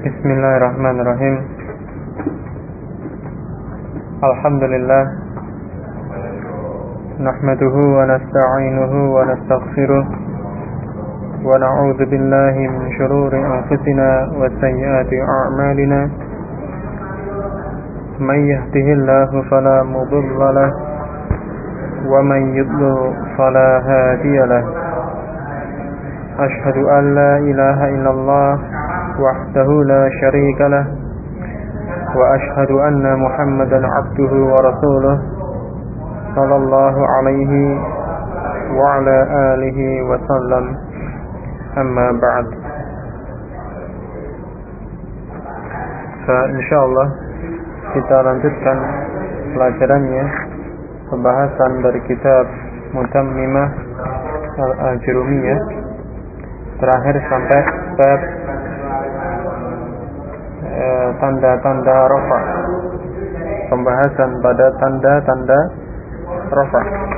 Bismillahirrahmanirrahim. Alhamdulillah. Nahmaduhu wa nasta'inuhu wa nastaghfiruh. Wa na'udzu billahi min shururi anfusina wa sayyiati a'malina. Man yahdihillahu fala mudilla lahu wa man yudlil fala hadiya lahu. Ashhadu an la ilaha illallah wahdahu la syarika lah wa ashhadu anna Muhammadan abduhu wa rasuluh sallallahu alaihi wa ala alihi wa sallam. Amma ba'd. Insyaallah kita lanjutkan pelajarannya, pembahasan dari kitab Mutammimah Al-Ajrumiyah, terakhir sampai bab tanda-tanda rafa, pembahasan pada tanda-tanda rafa.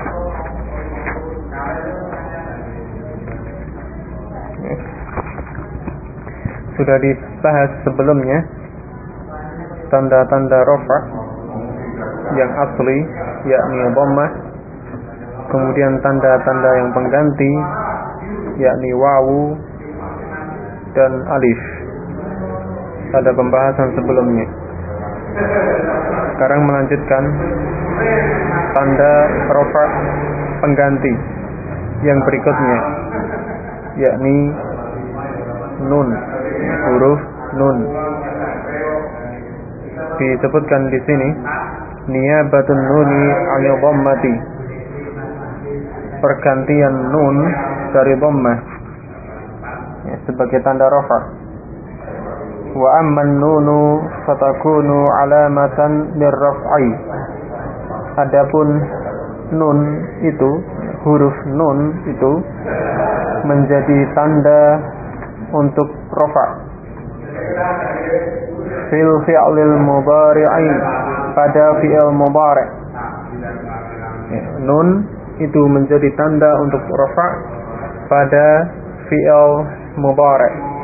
Sudah dibahas sebelumnya tanda-tanda rafa yang asli, yakni dhammah, kemudian tanda-tanda yang pengganti, yakni wawu dan alif, pada pembahasan sebelumnya. Sekarang melanjutkan tanda rafa pengganti yang berikutnya, yakni nun, huruf nun. Disebutkan di sini niyabatun nuni 'anil dhammati, pergantian nun dari dhammah sebagai tanda rafa. Wa amman nunu fatakunu alamatan lirraf'i. Adapun nun itu, huruf nun itu menjadi tanda untuk rafa. Fil fi'lil mudhari'i, pada fi'il mudhari'. Nun itu menjadi tanda untuk rafa pada fi'il mudhari'.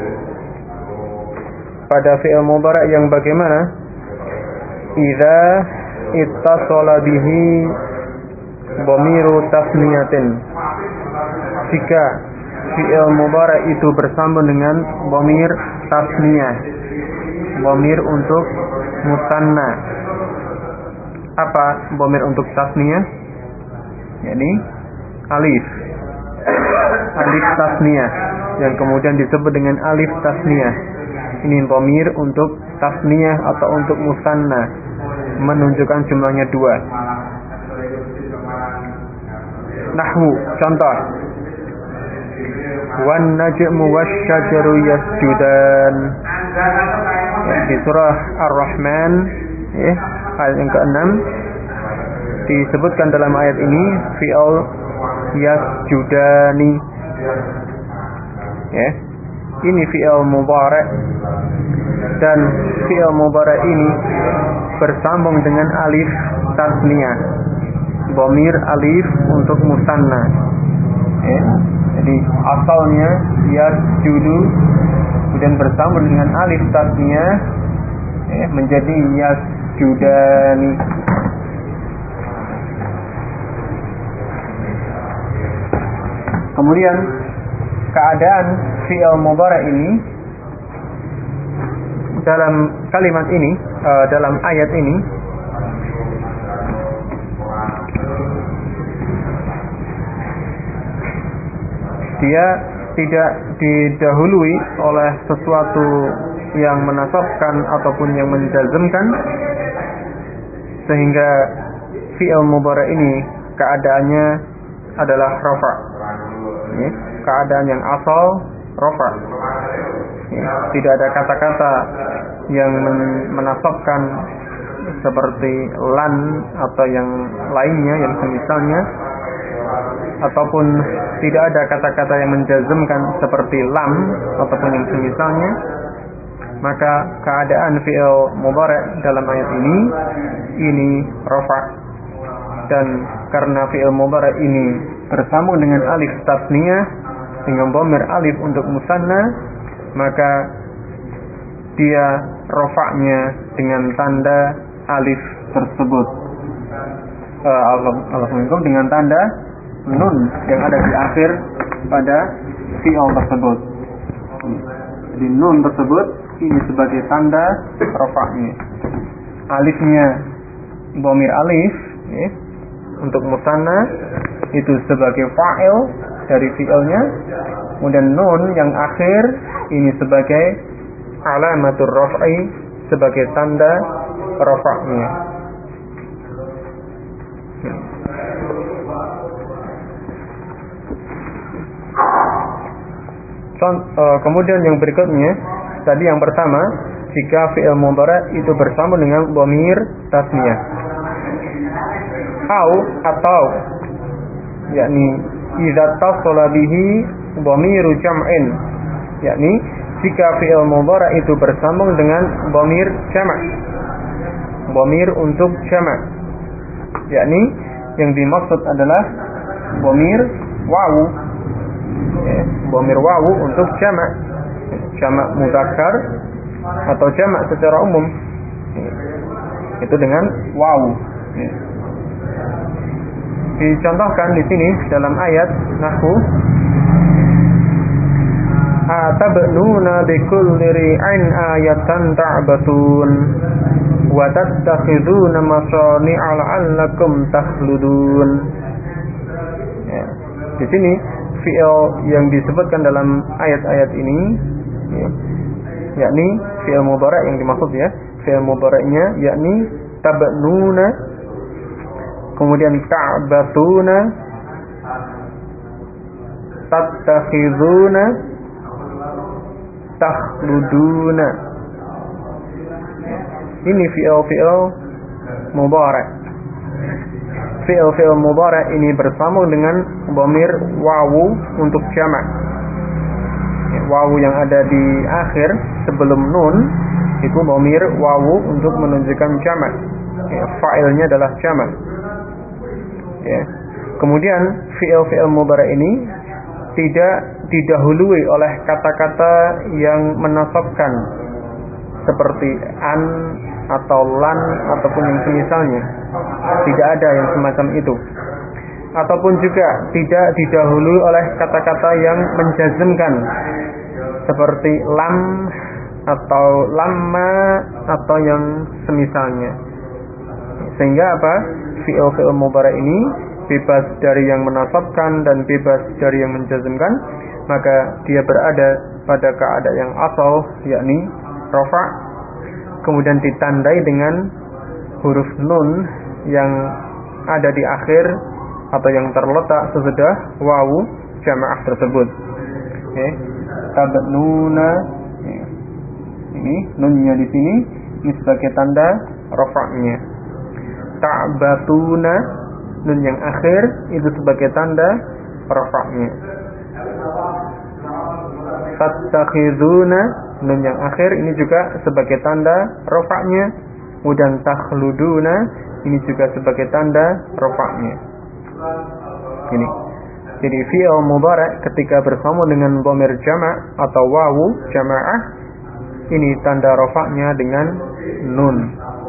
Pada fi'il mudhari' yang bagaimana? Idza ittasala bihi dhamiru tasniyatin. Jika fi'il mudhari' itu bersambung dengan dhamir tasniyah, dhamir untuk musanna. Apa dhamir untuk tasniyah? Yakni alif, alif tasniyah, yang kemudian disebut dengan alif tasniyah. Ini dhamir untuk tasniyah atau untuk musanna, menunjukkan jumlahnya 2. Nahwu, contoh: wan najmu wasyajaru yasjudan. Di surah Ar-Rahman, ayat yang ke-6, disebutkan dalam ayat ini fi'il yasjudani. Ini fi'il mudhari', dan fi'il mudhari' ini bersambung dengan alif tasniyah, dhamir alif untuk musanna. Jadi asalnya yasjudu, kemudian bersambung dengan alif tasniyah menjadi yasjudani. Kemudian keadaan fi'il mudhari' ini dalam kalimat ini, dalam ayat ini, dia tidak didahului oleh sesuatu yang menasabkan ataupun yang menjazmkan, sehingga fi'il mudhari' ini keadaannya adalah rafa. Keadaan yang asal rafa. Tidak ada kata-kata yang menasabkan seperti lan atau yang lainnya yang semisalnya, ataupun tidak ada kata-kata yang menjazmkan seperti lam ataupun yang semisalnya. Maka keadaan fi'il mudhari' dalam ayat ini rafa. Dan karena fi'il mudhari' ini bersambung dengan alif tasniyah dengan dhamir alif untuk musanna, maka dia rofa'nya dengan tanda alif tersebut, Alhamdulillah, dengan tanda nun yang ada di akhir pada fi'il tersebut. Jadi nun tersebut ini sebagai tanda rofa'nya. Alifnya dhamir alif ya, untuk musanna itu sebagai fa'il dari fi'ilnya. Kemudian nun yang akhir ini sebagai alamatur raf'i, sebagai tanda rafa'nya. Kemudian yang berikutnya, tadi yang pertama, jika fi'il mudhari' itu bersama dengan dhamir tasniyah. Atau yakni idza tasala bihi dhamiru jam'in, yakni jika fi'il mudhari' itu bersambung dengan dhamir jama', dhamir untuk jama', yakni yang dimaksud adalah dhamir wawu, dhamir wawu untuk jama', jama' mudzakkar atau jama' secara umum, itu dengan wawu. Dicontohkan di sini dalam ayat nahwu, atabnuna bikulli ri'in ayatan ta'batun wa tattakhiduna masani'a la'allakum takhludun. Ya, di sini fi'il yang disebutkan dalam ayat-ayat ini ya, yakni fi'il mudhari' yang dimaksud ya, fi'il mudhari'nya yakni tabnuna, kemudian ta'batuna, tattakhiduna, takhluduna. Ini fi'il mudhari'. Fi'il mudhari' ini bersambung dengan dhamir wawu untuk jama'. Wawu yang ada di akhir sebelum nun itu dhamir wawu untuk menunjukkan jama'. Fa'ilnya adalah jama'. Ya. Kemudian fi'il mudhari' ini tidak didahului oleh kata-kata yang menasabkan seperti an atau lan ataupun yang semisalnya. Tidak ada yang semacam itu. Ataupun juga tidak didahului oleh kata-kata yang menjazmkan seperti lam atau lamma atau yang semisalnya. Sehingga apa? Fi'il mudhari' ini bebas dari yang menasabkan dan bebas dari yang menjazmkan, maka dia berada pada keadaan yang asal, yakni rafa', kemudian ditandai dengan huruf nun yang ada di akhir atau yang terletak sesudah wawu jamaah tersebut. Tabnuna, ini nunnya di sini ini sebagai tanda rafa'nya. Ta'batuna, nun yang akhir itu sebagai tanda rafa'nya. Tattakhiduna, nun yang akhir ini juga sebagai tanda rafa'nya. Kemudian takhluduna, ini juga sebagai tanda rafa'nya. Ini. Jadi fi'il mudhari' ketika bersama dengan dhamir jama' atau wawu jama'ah, ini tanda rafa'nya dengan nun.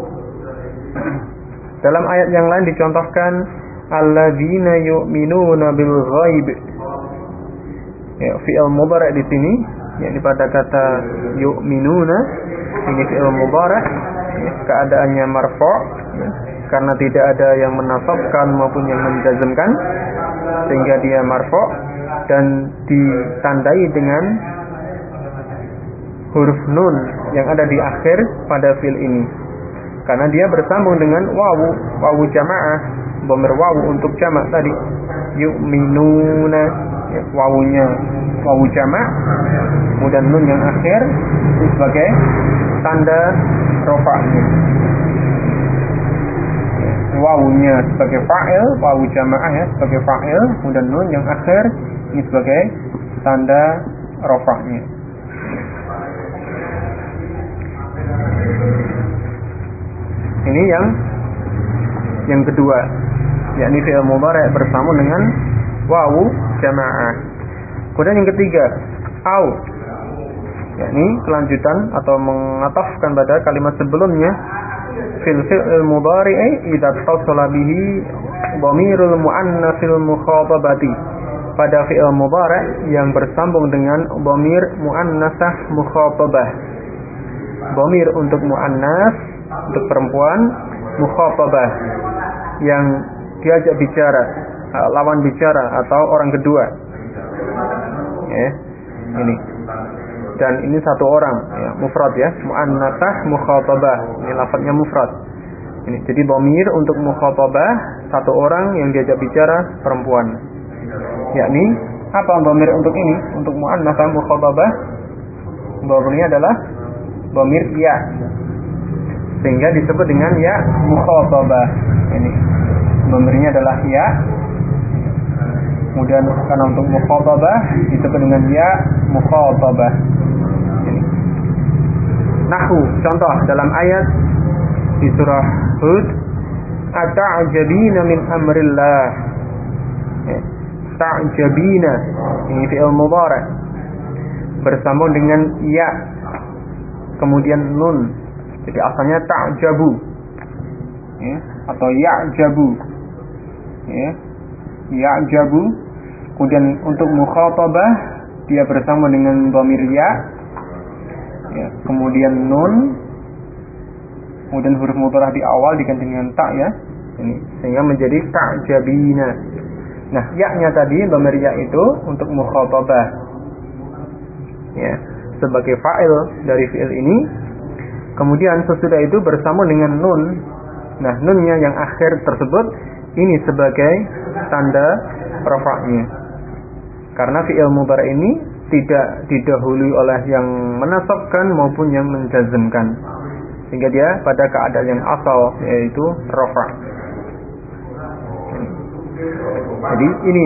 Dalam ayat yang lain dicontohkan alladzina yu'minuna bil ghaib. Ya, fi'il mudhari' di sini yakni pada kata yu'minuna, ini fi'il mudhari', ya, keadaannya marfu' ya, karena tidak ada yang menasabkan maupun yang menjazmkan, sehingga dia marfu' dan ditandai dengan huruf nun yang ada di akhir pada fi'il ini. Karena dia bersambung dengan wawu jamaah, dhamir wawu untuk jama' tadi. Yu'minuna, ya, wawunya wawu jama', kemudian nun yang akhir itu sebagai tanda rafa'nya. Wawunya sebagai fa'il, wawu jamaah ya sebagai fa'il, kemudian nun yang akhir ini sebagai tanda rafa'nya. Ini yang kedua, yakni fi'il mudhari' bersama dengan wawu jamaah. Kemudian yang ketiga, yakni kelanjutan atau mengatafkan pada kalimat sebelumnya. Fil fi'il mudhari'i idza tasala bihi dhamirul muannatsil mukhatabati, pada fi'il mudhari' yang bersambung dengan dhamir muannasah mukhatabah. Dhamir untuk muannas, untuk perempuan, mukhatabah yang diajak bicara, lawan bicara atau orang kedua. Ini. Dan ini satu orang, mufrad ya, muannasah mukhatabah. Ini lafadznya mufrad. Ini jadi dhamir untuk mukhatabah, satu orang yang diajak bicara, perempuan. Yakni apa dhamir untuk ini? Untuk muannasah mukhatabah, dhamirnya adalah dhamir ya. Sehingga disebut dengan ya mukhatabah. Ini dhamirnya adalah ya. Kemudian karena untuk mukhatabah disebut dengan ya mukhatabah. Ini. Nahwu, contoh dalam ayat di surah Hud, ata'jabina min amrillah. Ta'jabina, ini fi'il mudhari' bersambung dengan ya, kemudian nun. Jadi asalnya ta'jabu, atau ya'jabu, ya'jabu. Kemudian untuk mukhatabah dia bersama dengan dhamir ya, kemudian nun, kemudian huruf mudharah di awal diganti dengan ta ya, ini sehingga menjadi ta'jabina. Nah, ya-nya tadi dhamir ya itu untuk mukhatabah, sebagai fa'il dari fi'il ini. Kemudian sesudah itu bersama dengan nun. Nah, nunnya yang akhir tersebut ini sebagai tanda rafa'nya. Karena fi'il mudhari' ini tidak didahului oleh yang menasabkan maupun yang menjazmkan, sehingga dia pada keadaan yang asal, yaitu rafa'. Jadi ini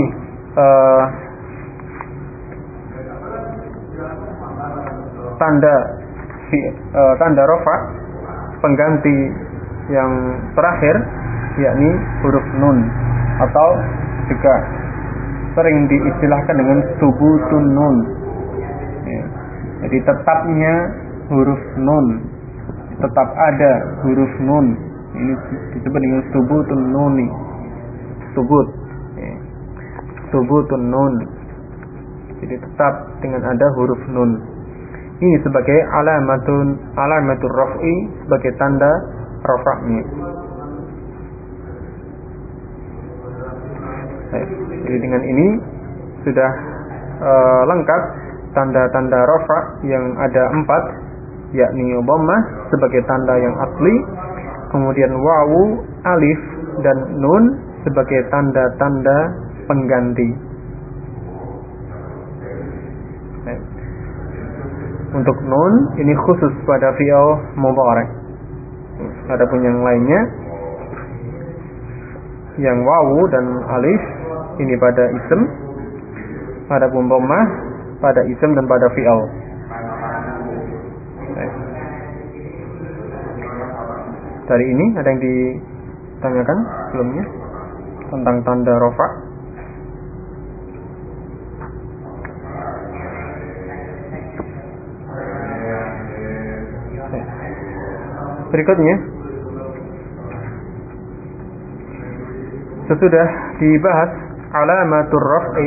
tanda rafa' pengganti yang terakhir, yakni huruf nun, atau juga sering diistilahkan dengan subutun nun. Jadi tetapnya huruf nun, tetap ada huruf nun, ini disebut dengan subutun nuni. Subutun nun, jadi tetap dengan ada huruf nun. Ini sebagai alamatur raf'i, sebagai tanda rafa'nya. Jadi dengan ini sudah lengkap tanda-tanda rafa' yang ada 4, yakni dhammah sebagai tanda yang asli, kemudian wawu, alif, dan nun sebagai tanda-tanda pengganti. Untuk nun ini khusus pada fi'il mudhari'. Adapun yang lainnya, yang wawu dan alif ini pada ism, adapun dhammah pada ism dan pada fi'il. Dari ini ada yang ditanyakan sebelumnya tentang tanda rafa'? Berikutnya, sesudah dibahas alamatur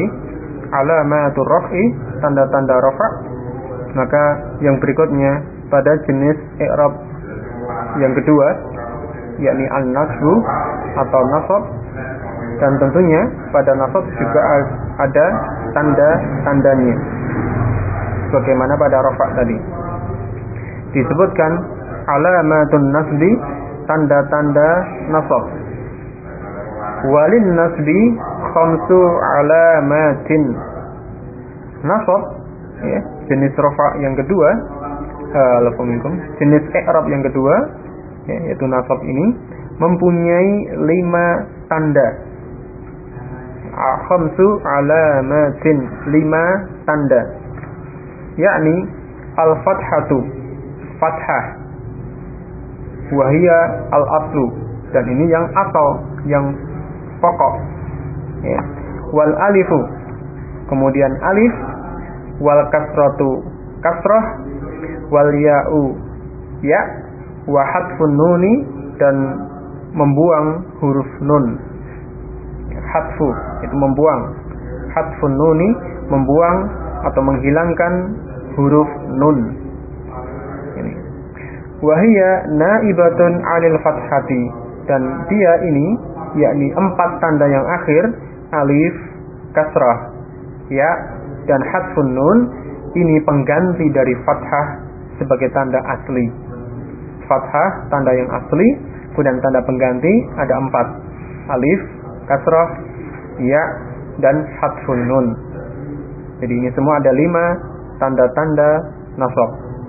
raf'i, tanda-tanda rafa', maka yang berikutnya pada jenis i'rab yang kedua, yakni an-nasbu atau nasab. Dan tentunya pada nasab juga ada tanda-tandanya, sebagaimana pada rafa' tadi disebutkan alamatun nasbi, tanda-tanda nasab. Walin nasbi khamsu alamatin. Nasab, jenis rafa' yang kedua, jenis i'rab yang kedua, yaitu nasab ini mempunyai 5 tanda. Khamsu alamatin, 5 tanda, yakni al-fathatu, fathah, wahia al-aslu, dan ini yang asal, yang pokok, wal alifu, kemudian alif, wal kasratu, kasrah, wal ya'u ya, wa hadfun nuni, dan membuang huruf nun. Hadfu itu membuang, hadfun nuni membuang atau menghilangkan huruf nun. Ini wahia naibatun 'anil fathati, dan dia ini yakni 4 tanda yang akhir, alif, kasrah, ya, dan hadfun nun, ini pengganti dari fathah sebagai tanda asli. Fathah tanda yang asli, kemudian tanda pengganti ada 4, alif, kasrah, ya, dan hadfun nun. Jadi ini semua ada 5 tanda-tanda nasab.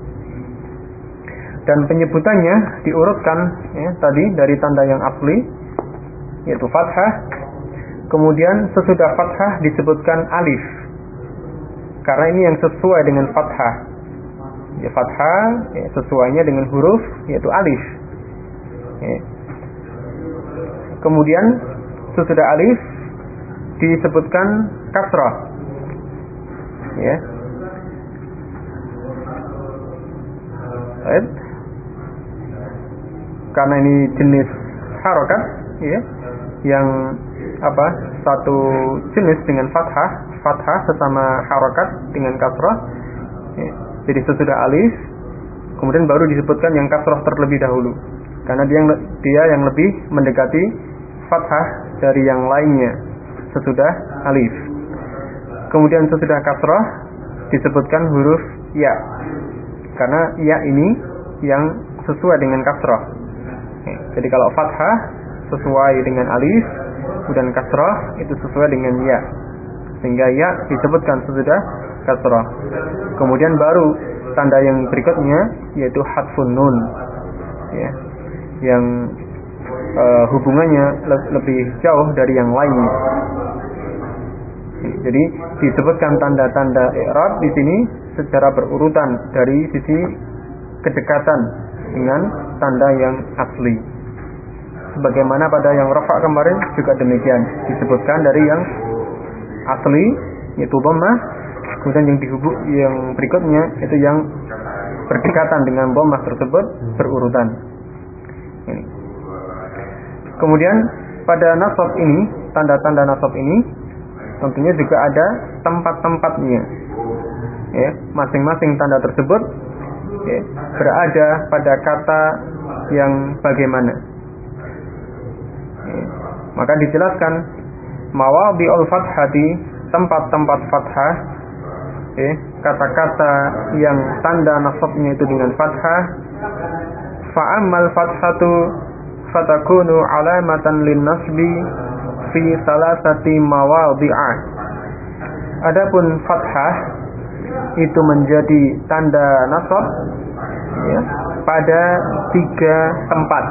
Dan penyebutannya diurutkan ya, tadi dari tanda yang asli, yaitu fathah. Kemudian sesudah fathah disebutkan alif, karena ini yang sesuai dengan fathah. Ya, fathah ya, sesuainya dengan huruf, yaitu alif. Ya. Kemudian sesudah alif disebutkan kasrah. Ya. Baik. Karena ini jenis harokat, ya, yang satu jenis dengan fathah sesama harokat dengan kasrah. Ya. Jadi sesudah alif, kemudian baru disebutkan yang kasrah terlebih dahulu, karena dia yang lebih mendekati fathah dari yang lainnya sesudah alif. Kemudian sesudah kasrah disebutkan huruf ya, karena ya ini yang sesuai dengan kasrah. Jadi kalau fathah sesuai dengan alif, kemudian kasrah itu sesuai dengan ya, sehingga ya disebutkan sesudah kasrah. Kemudian baru tanda yang berikutnya yaitu hadfun nun, ya, yang hubungannya lebih jauh dari yang lainnya. Jadi disebutkan tanda-tanda i'rab di sini secara berurutan dari sisi kedekatan dengan tanda yang asli. Sebagaimana pada yang rafa kemarin juga demikian, disebutkan dari yang asli yaitu dhammah, kemudian yang berikutnya itu yang berdekatan dengan dhammah tersebut berurutan. Ini. Kemudian pada nasab ini, tanda-tanda nasab ini tentunya juga ada tempat-tempatnya. Ya, masing-masing tanda tersebut ya, berada pada kata yang bagaimana. Ya, maka dijelaskan mawadhi'ul fathati, tempat-tempat fathah, ya, kata-kata yang tanda nasabnya itu dengan fathah. Fa'ammal fathatu fatakunu alamatan lin nasbi fi salasati mawadhi'a. Adapun fathah itu menjadi tanda nasab ya, pada 3 tempat.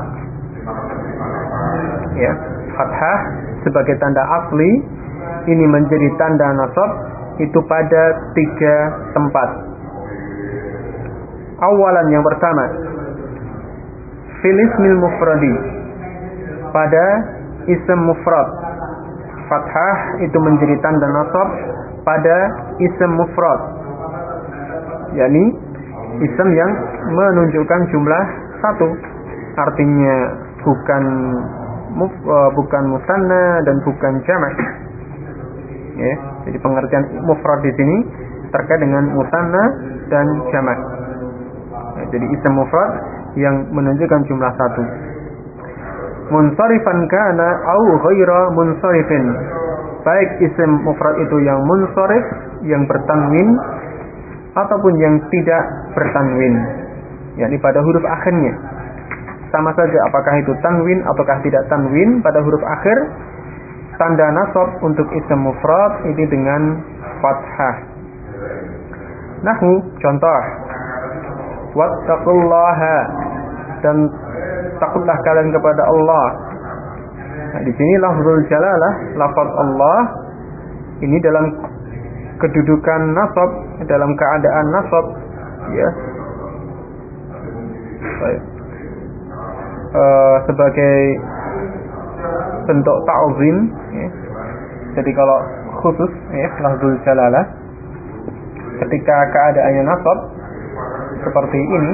Ya, fathah sebagai tanda asli ini menjadi tanda nasab itu pada 3 tempat. Awalan, yang pertama, fil ismil mufradi, pada ism mufrad. Fathah itu menjadi tanda nasab pada ism mufrad, yakni ism yang menunjukkan jumlah 1, artinya bukan musanna dan bukan jamak. Ya, jadi pengertian mufrad di sini terkait dengan musanna dan jamak. Ya, jadi ism mufrad yang menunjukkan jumlah 1. Munsharifan kana au ghaira munsharifin, baik ism mufrad itu yang munsharif, yang bertanwin, ataupun yang tidak bertanwin, yakni pada huruf akhirnya. Sama saja apakah itu tanwin ataukah tidak tanwin pada huruf akhir, tanda nasab untuk ism mufrad ini dengan fathah. Nahu, contoh, wattaqullaha, dan takutlah kalian kepada Allah. Nah, di sini lafzul jalalah, lafaz Allah ini dalam kedudukan nasab, dalam keadaan nasab, ya, baik. Sebagai bentuk ta'zim, ya. Jadi kalau khusus ya lafzul jalalah ketika keadaannya nasab seperti ini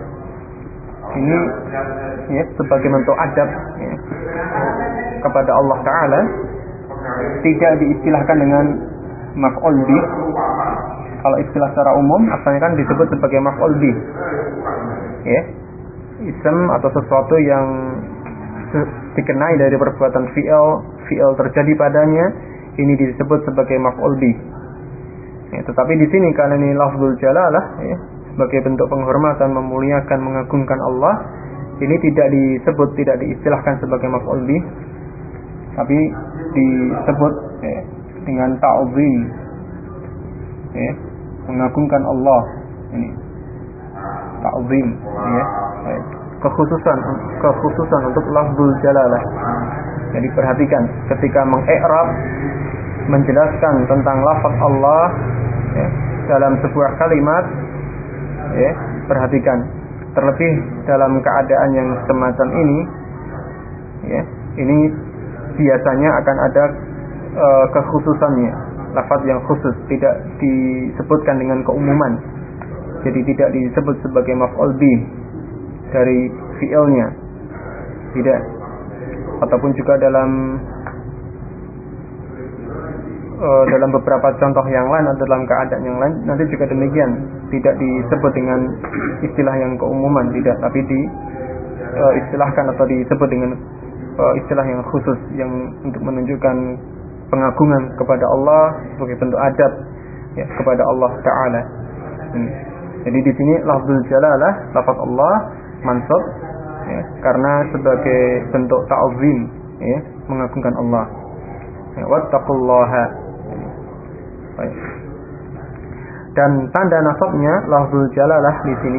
ya sebagai bentuk adab ya, kepada Allah Ta'ala, tidak diistilahkan dengan maf'ul bih. Kalau istilah secara umum asalnya kan disebut sebagai maf'ul bih ya, ism atau sesuatu yang dikenai dari perbuatan fi'il terjadi padanya, ini disebut sebagai maf'ul bih ya. Tetapi di sini karena ini lafzul jalalah ya, sebagai bentuk penghormatan, memuliakan, mengagungkan Allah, ini tidak diistilahkan sebagai maf'ul bih, tapi disebut ya, dengan ta'zim ya, mengagungkan Allah, ini ta'zim ya, kekhususan untuk lafzul jalalah. Jadi perhatikan ketika mengi'rab, menjelaskan tentang lafaz Allah ya, dalam sebuah kalimat ya, perhatikan terlebih dalam keadaan yang semacam ini ya, ini biasanya akan ada kekhususannya, lafaz yang khusus, tidak disebutkan dengan keumuman. Jadi tidak disebut sebagai maf'ul bih dari fi'ilnya, tidak. Ataupun juga dalam beberapa contoh yang lain atau dalam keadaan yang lain nanti juga demikian, tidak disebut dengan istilah yang keumuman, tidak, tapi diistilahkan atau disebut dengan istilah yang khusus yang untuk menunjukkan pengagungan kepada Allah sebagai bentuk adab ya, kepada Allah Ta'ala. Jadi di sini lafzul jalalah, lafaz Allah mansub ya, karena sebagai bentuk ta'zim ya, mengagungkan Allah ya, wattaqullaha. Baik. Dan tanda nasabnya lafzul jalalah di sini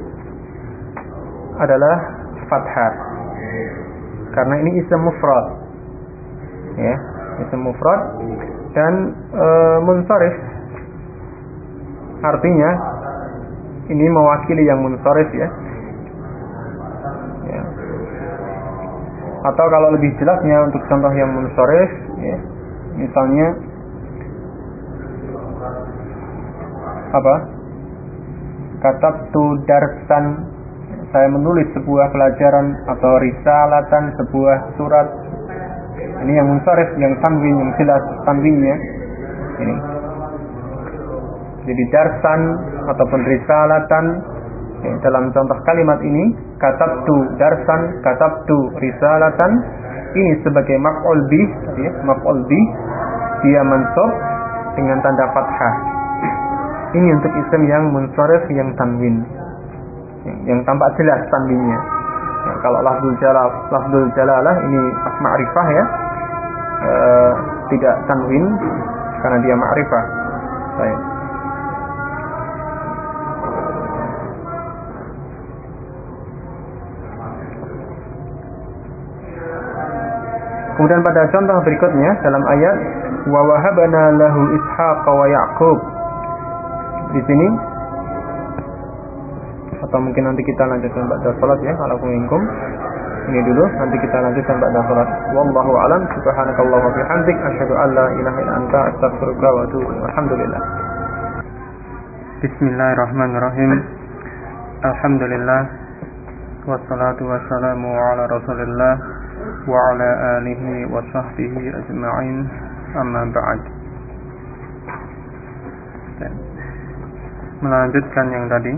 adalah fathah, karena ini ism mufrad ya, ism mufrad dan munsharif, artinya ini mewakili yang munsharif ya. Atau kalau lebih jelasnya untuk contoh yang munsharif ya, misalnya apa? Katabtu darsan, saya menulis sebuah pelajaran, atau risalatan, sebuah surat. Ini yang munsharif, yang tanwin, yang jelas tanwinnya ini. Jadi darsan ataupun risalatan ya, dalam contoh kalimat ini katabtu darsan, katabtu risalatan, ini sebagai maf'ul bih ya, maf'ul bih, dia mansub dengan tanda fathah. Ini untuk isim yang munsharif, yang tanwin, yang tampak jelas tanwinnya ya. Kalau lafzul jalalah ini ma'rifah ya, tidak tanwin karena dia ma'rifah. Baik. Kemudian pada contoh berikutnya dalam ayat wa wahabna lahu ishaqa wa yaqub, di sini, atau mungkin nanti kita lanjutkan ba'da salat ya, kalau minkum. Ini dulu, nanti kita lanjutkan ba'da salat. Wallahu a'lam. Subhanakallahumma wa bihamdik, asyhadu an la ilaha illa anta, astaghfiruka wa atubu ilaik. Alhamdulillah. Bismillahirrahmanirrahim. Alhamdulillah wassalatu wassalamu ala Rasulillah wa ala alihi wa sahbihi ajma'in, amma ba'd. Melanjutkan yang tadi,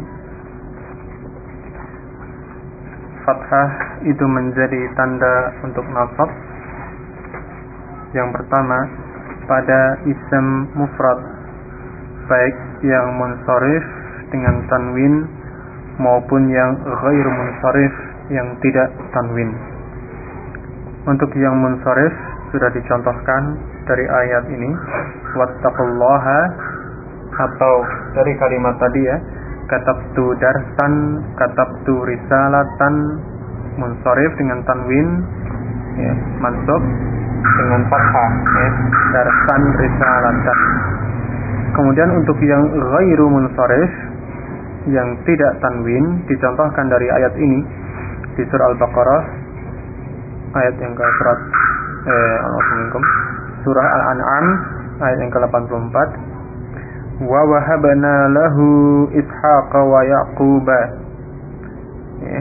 fathah itu menjadi tanda untuk nasab. Yang pertama, pada ism mufrad, baik yang munsharif dengan tanwin maupun yang ghairu munsharif yang tidak tanwin. Untuk yang munsharif sudah dicontohkan dari ayat ini, wattaqullaha, atau dari kalimat tadi ya, katabtu darsan, katabtu risalatan, munsharif dengan tanwin ya, mansub dengan fathah ya, darsan risalatan. Kemudian untuk yang ghairu munsharif, yang tidak tanwin, dicontohkan dari ayat ini di surah Al-Baqarah ayat yang ke-100, surah Al-An'am ayat yang ke-84, wa wahabna lahu Ishaqa wa Yaquba. Ya.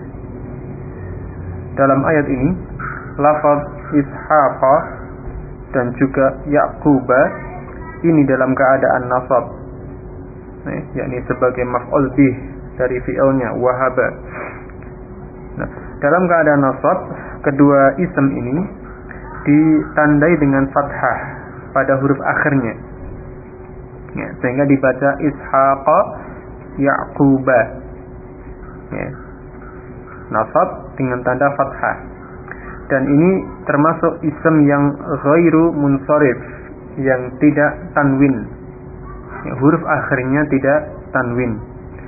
Dalam ayat ini lafaz Ishaqa dan juga Yaquba ini dalam keadaan nasab, yakni sebagai maf'ul bih dari fi'ilnya wahaba. Nah, dalam keadaan nasab, kedua ism ini ditandai dengan fathah pada huruf akhirnya, ya, sehingga dibaca Ishaqa Yaquba, ya. Nasab dengan tanda fathah. Dan ini termasuk ism yang ghairu munsharif, yang tidak tanwin, ya, huruf akhirnya tidak tanwin.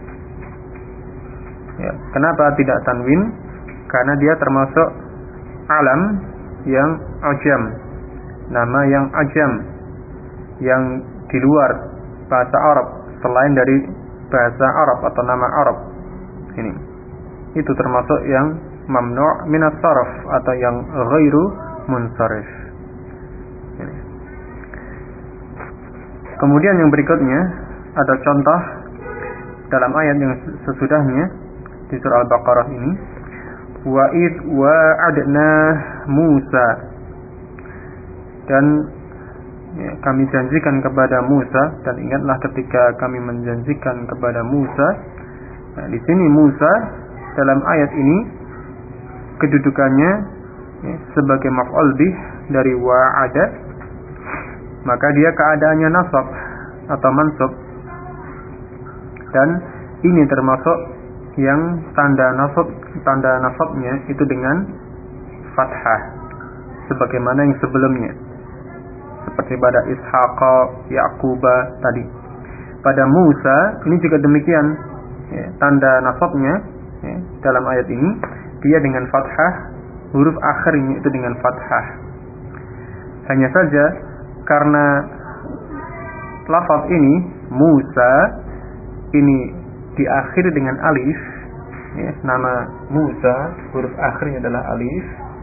Ya, kenapa tidak tanwin? Karena dia termasuk alam yang ajam, nama yang ajam, yang di luar bahasa Arab, selain dari bahasa Arab atau nama Arab. Ini itu termasuk yang mamnu' minas sarf atau yang ghairu munsharif. Kemudian yang berikutnya ada contoh dalam ayat yang sesudahnya di surah Al-Baqarah ini, wa id wa'adna Musa, dan ya, kami janjikan kepada Musa, dan ingatlah ketika kami menjanjikan kepada Musa. Nah, di sini Musa dalam ayat ini kedudukannya ya, sebagai maf'ul bih dari wa'ada, maka dia keadaannya nasab atau mansub, dan ini termasuk yang tanda nasabnya itu dengan fathah sebagaimana yang sebelumnya, seperti pada Ishaqa Yaquba tadi. Pada Musa ini juga demikian, ya, tanda nasabnya ya, dalam ayat ini dia dengan fathah, huruf akhirnya itu dengan fathah. Hanya saja karena lafaz ini Musa ini diakhiri dengan alif, ya, nama Musa huruf akhirnya adalah alif,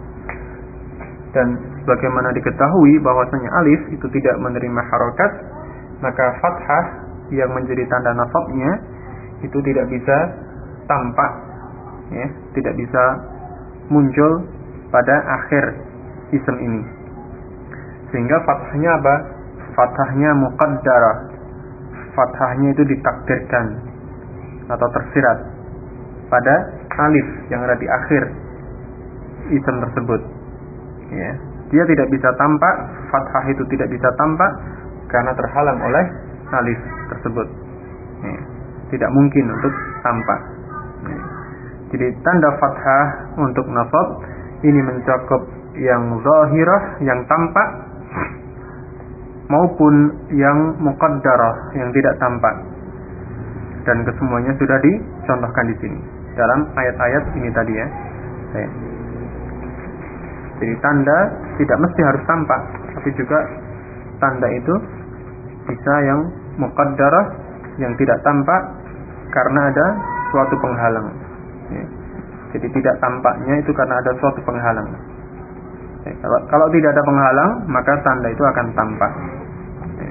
dan sebagaimana diketahui bahwasanya alif itu tidak menerima harokat, maka fathah yang menjadi tanda nasabnya itu tidak bisa tampak, ya, tidak bisa muncul pada akhir isim ini, sehingga fathahnya apa? Fathahnya muqaddarah, fathahnya itu ditakdirkan atau tersirat pada alif yang ada di akhir isim tersebut, ya. Dia tidak bisa tampak, fathah itu tidak bisa tampak karena terhalang oleh alif tersebut, ya. Tidak mungkin untuk tampak, ya. Jadi tanda fathah untuk nasab ini mencakup yang zahirah, yang tampak, maupun yang muqaddarah, yang tidak tampak. Dan kesemuanya sudah dicontohkan di sini dalam ayat-ayat ini tadi, ya. Jadi tanda tidak mesti harus tampak, tapi juga tanda itu bisa yang muqaddarah, yang tidak tampak karena ada suatu penghalang, ya. Jadi tidak tampaknya itu karena ada suatu penghalang, ya. Kalau tidak ada penghalang, maka tanda itu akan tampak, ya.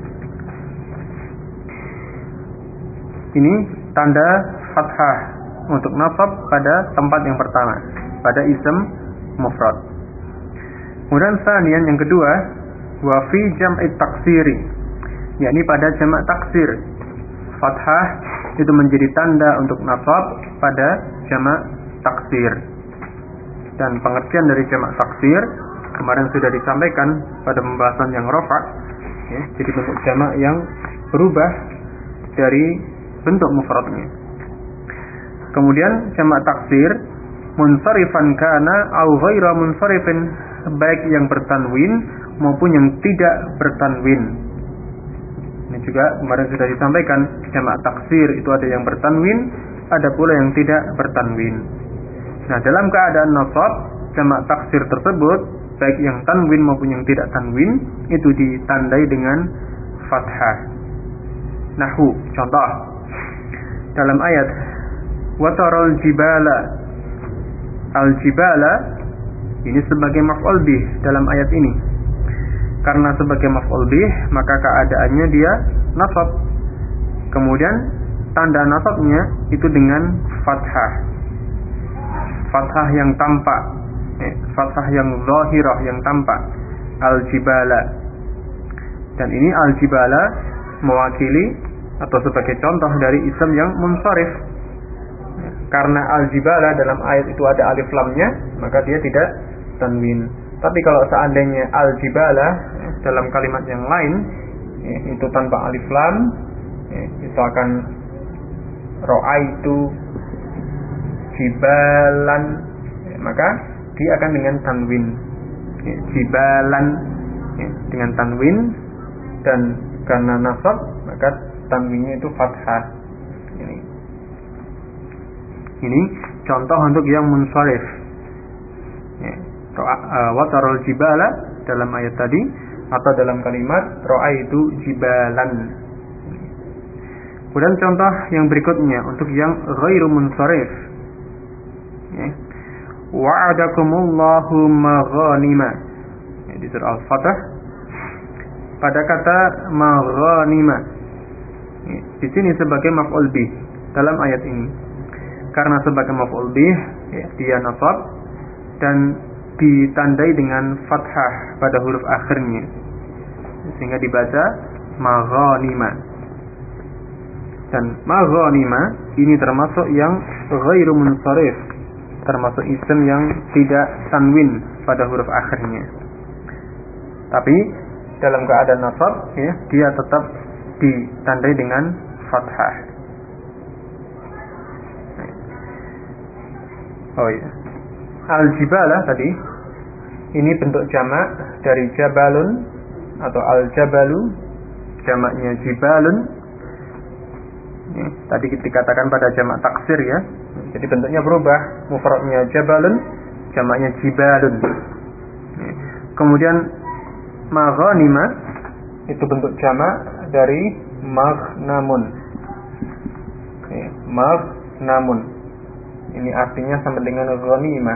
Ini tanda fathah untuk nasab pada tempat yang pertama, pada ism mufrad. Kemudian sanian yang kedua, wa fi jam'i taksiri, yakni pada jamak taksir, fathah itu menjadi tanda untuk nasab pada jamak taksir. Dan pengertian dari jamak taksir kemarin sudah disampaikan pada pembahasan yang rafa', ya, jadi bentuk jamak yang berubah dari bentuk mufradnya. Kemudian jamak taksir munsharifan kana au ghaira munsharifin, baik yang bertanwin maupun yang tidak bertanwin. Ini juga kemarin sudah disampaikan, jamak taksir itu ada yang bertanwin, ada pula yang tidak bertanwin. Nah, dalam keadaan nasab, jamak taksir tersebut baik yang tanwin maupun yang tidak tanwin itu ditandai dengan fathah. Nahwu, contoh dalam ayat wataral jibala, al-jibala ini sebagai maf'ul bih dalam ayat ini. Karena sebagai maf'ul bih, maka keadaannya dia nasab, Kemudian tanda nasabnya itu dengan fathah. Fathah yang tampak, fathah yang zahirah, yang tampak. Al-jibala. Dan ini al-jibala mewakili atau sebagai contoh dari isim yang munsharif. Karena al-jibala dalam ayat itu ada alif lamnya, maka dia tidak tanwin. Tapi kalau seandainya al-jibala dalam kalimat yang lain itu tanpa alif lam, misalkan ra'aitu jibalan, maka dia akan dengan tanwin. Jibalan dengan tanwin, dan karena nasab maka tanwinnya itu fathah. Ini contoh untuk yang munsharif. Watarul jibala dalam ayat tadi, atau dalam kalimat ra'aitu jibalan. Kemudian contoh yang berikutnya untuk yang ghairu munsharif. Wa'adakumullahu maghanima. Di surah Al-Fatah pada kata maghanima. Di sini sebagai maf'ul bih dalam ayat ini. Karena sebagai maf'ul bih dia nasab dan ditandai dengan fathah pada huruf akhirnya, sehingga dibaca maghanima. Dan maghanima ini termasuk yang ghairu munsharif, termasuk isim yang tidak tanwin pada huruf akhirnya. Tapi dalam keadaan nasab dia tetap ditandai dengan fathah. Oh iya. Al-jibala tadi ini bentuk jamak dari jabalun atau al-jabalu, jamaknya jibalun. Tadi dikatakan pada jamak taksir ya. Jadi bentuknya berubah, mufradnya jabalun, jamaknya jibalun. Kemudian maghanima itu bentuk jamak dari maghnamun. Maghnamun. Ini artinya sama dengan ghanimah.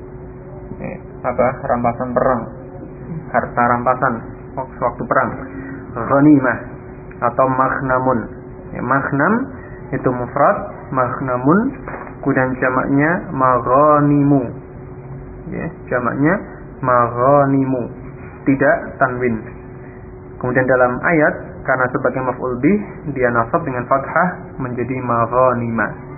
Rampasan perang, harta rampasan waktu perang. Ghanimah atau maghnamun. Maghnam itu mufrad, maghnamun, kemudian jamaknya maghanimu. Jamaknya maghanimu, tidak tanwin. Kemudian dalam ayat karena sebagai maf'ul bih dia nasab dengan fathah menjadi maghanima.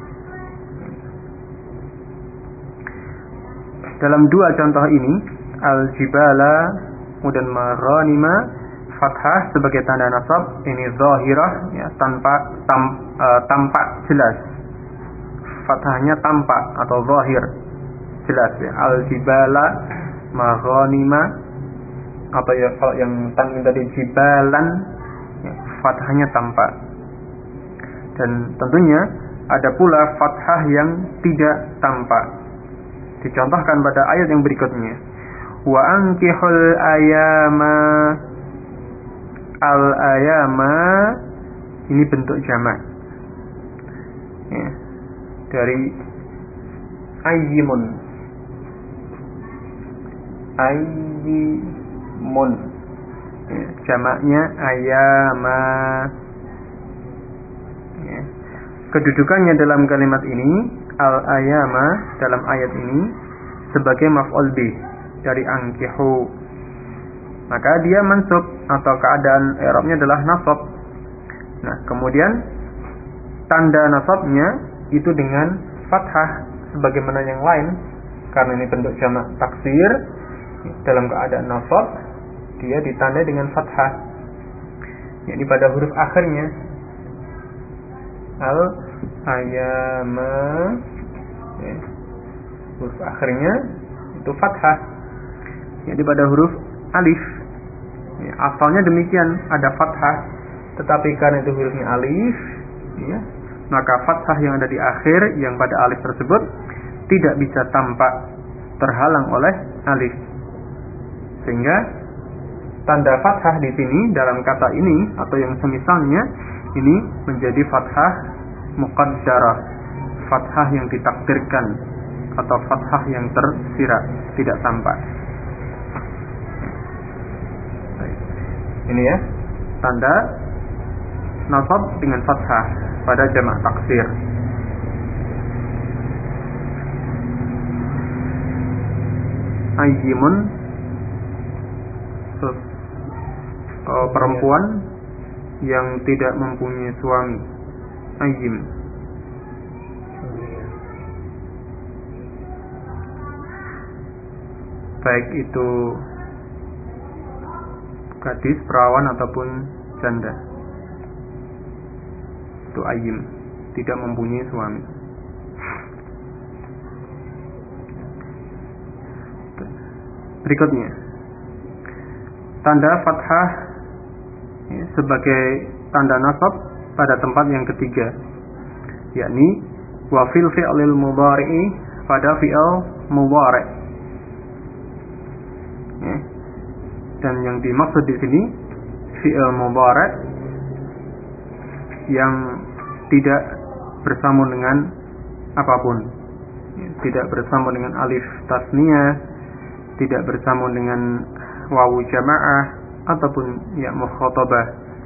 Dalam dua contoh ini, al-jibala kemudian maghanima, fathah sebagai tanda nasab ini zahirah ya, tampak jelas. Fathahnya tampak atau zahir jelas ya. Al-jibala maghanima, atau ya kalau yang tanwin tadi jibalan ya, fathahnya tampak. Dan tentunya ada pula fathah yang tidak tampak. Dicontohkan pada ayat yang berikutnya. Wa ankihul ayama. Al-ayama ini bentuk jamak ya, dari ayyimun. Ayyimun ya, jamaknya ayama ya. Kedudukannya dalam kalimat ini, al-ayama dalam ayat ini sebagai maf'ul bih dari ankihu, maka dia mansub atau keadaan i'rabnya adalah nasab. Nah, kemudian tanda nasabnya itu dengan fathah sebagaimana yang lain, karena ini bentuk jamak taksir. Dalam keadaan nasab dia ditandai dengan fathah, yakni pada huruf akhirnya. Al-ayama ya, huruf akhirnya itu fathah, yakni pada huruf alif ya, asalnya demikian ada fathah, tetapi karena itu hurufnya alif ya, maka fathah yang ada di akhir yang pada alif tersebut tidak bisa tampak, terhalang oleh alif, sehingga tanda fathah di sini dalam kata ini atau yang semisalnya ini menjadi fathah muqaddarah, fathah yang ditakdirkan atau fathah yang tersirat, tidak tampak. Ini ya tanda nasab dengan fathah pada jamak taksir. Ayyimun, perempuan yang tidak mempunyai suami. Ayyim. Baik itu gadis, perawan ataupun janda. Itu ayyim, tidak mempunyai suami. Berikutnya, tanda fathah sebagai tanda nasab pada tempat yang ketiga, yakni wa fil fi'lil mudhari'i, pada fi'il mudhari'. Dan yang dimaksud di sini fi'il mudhari' yang tidak bersambung dengan apapun, tidak bersambung dengan alif tasniyah, tidak bersambung dengan wawu jamaah ataupun ya mukhatabah.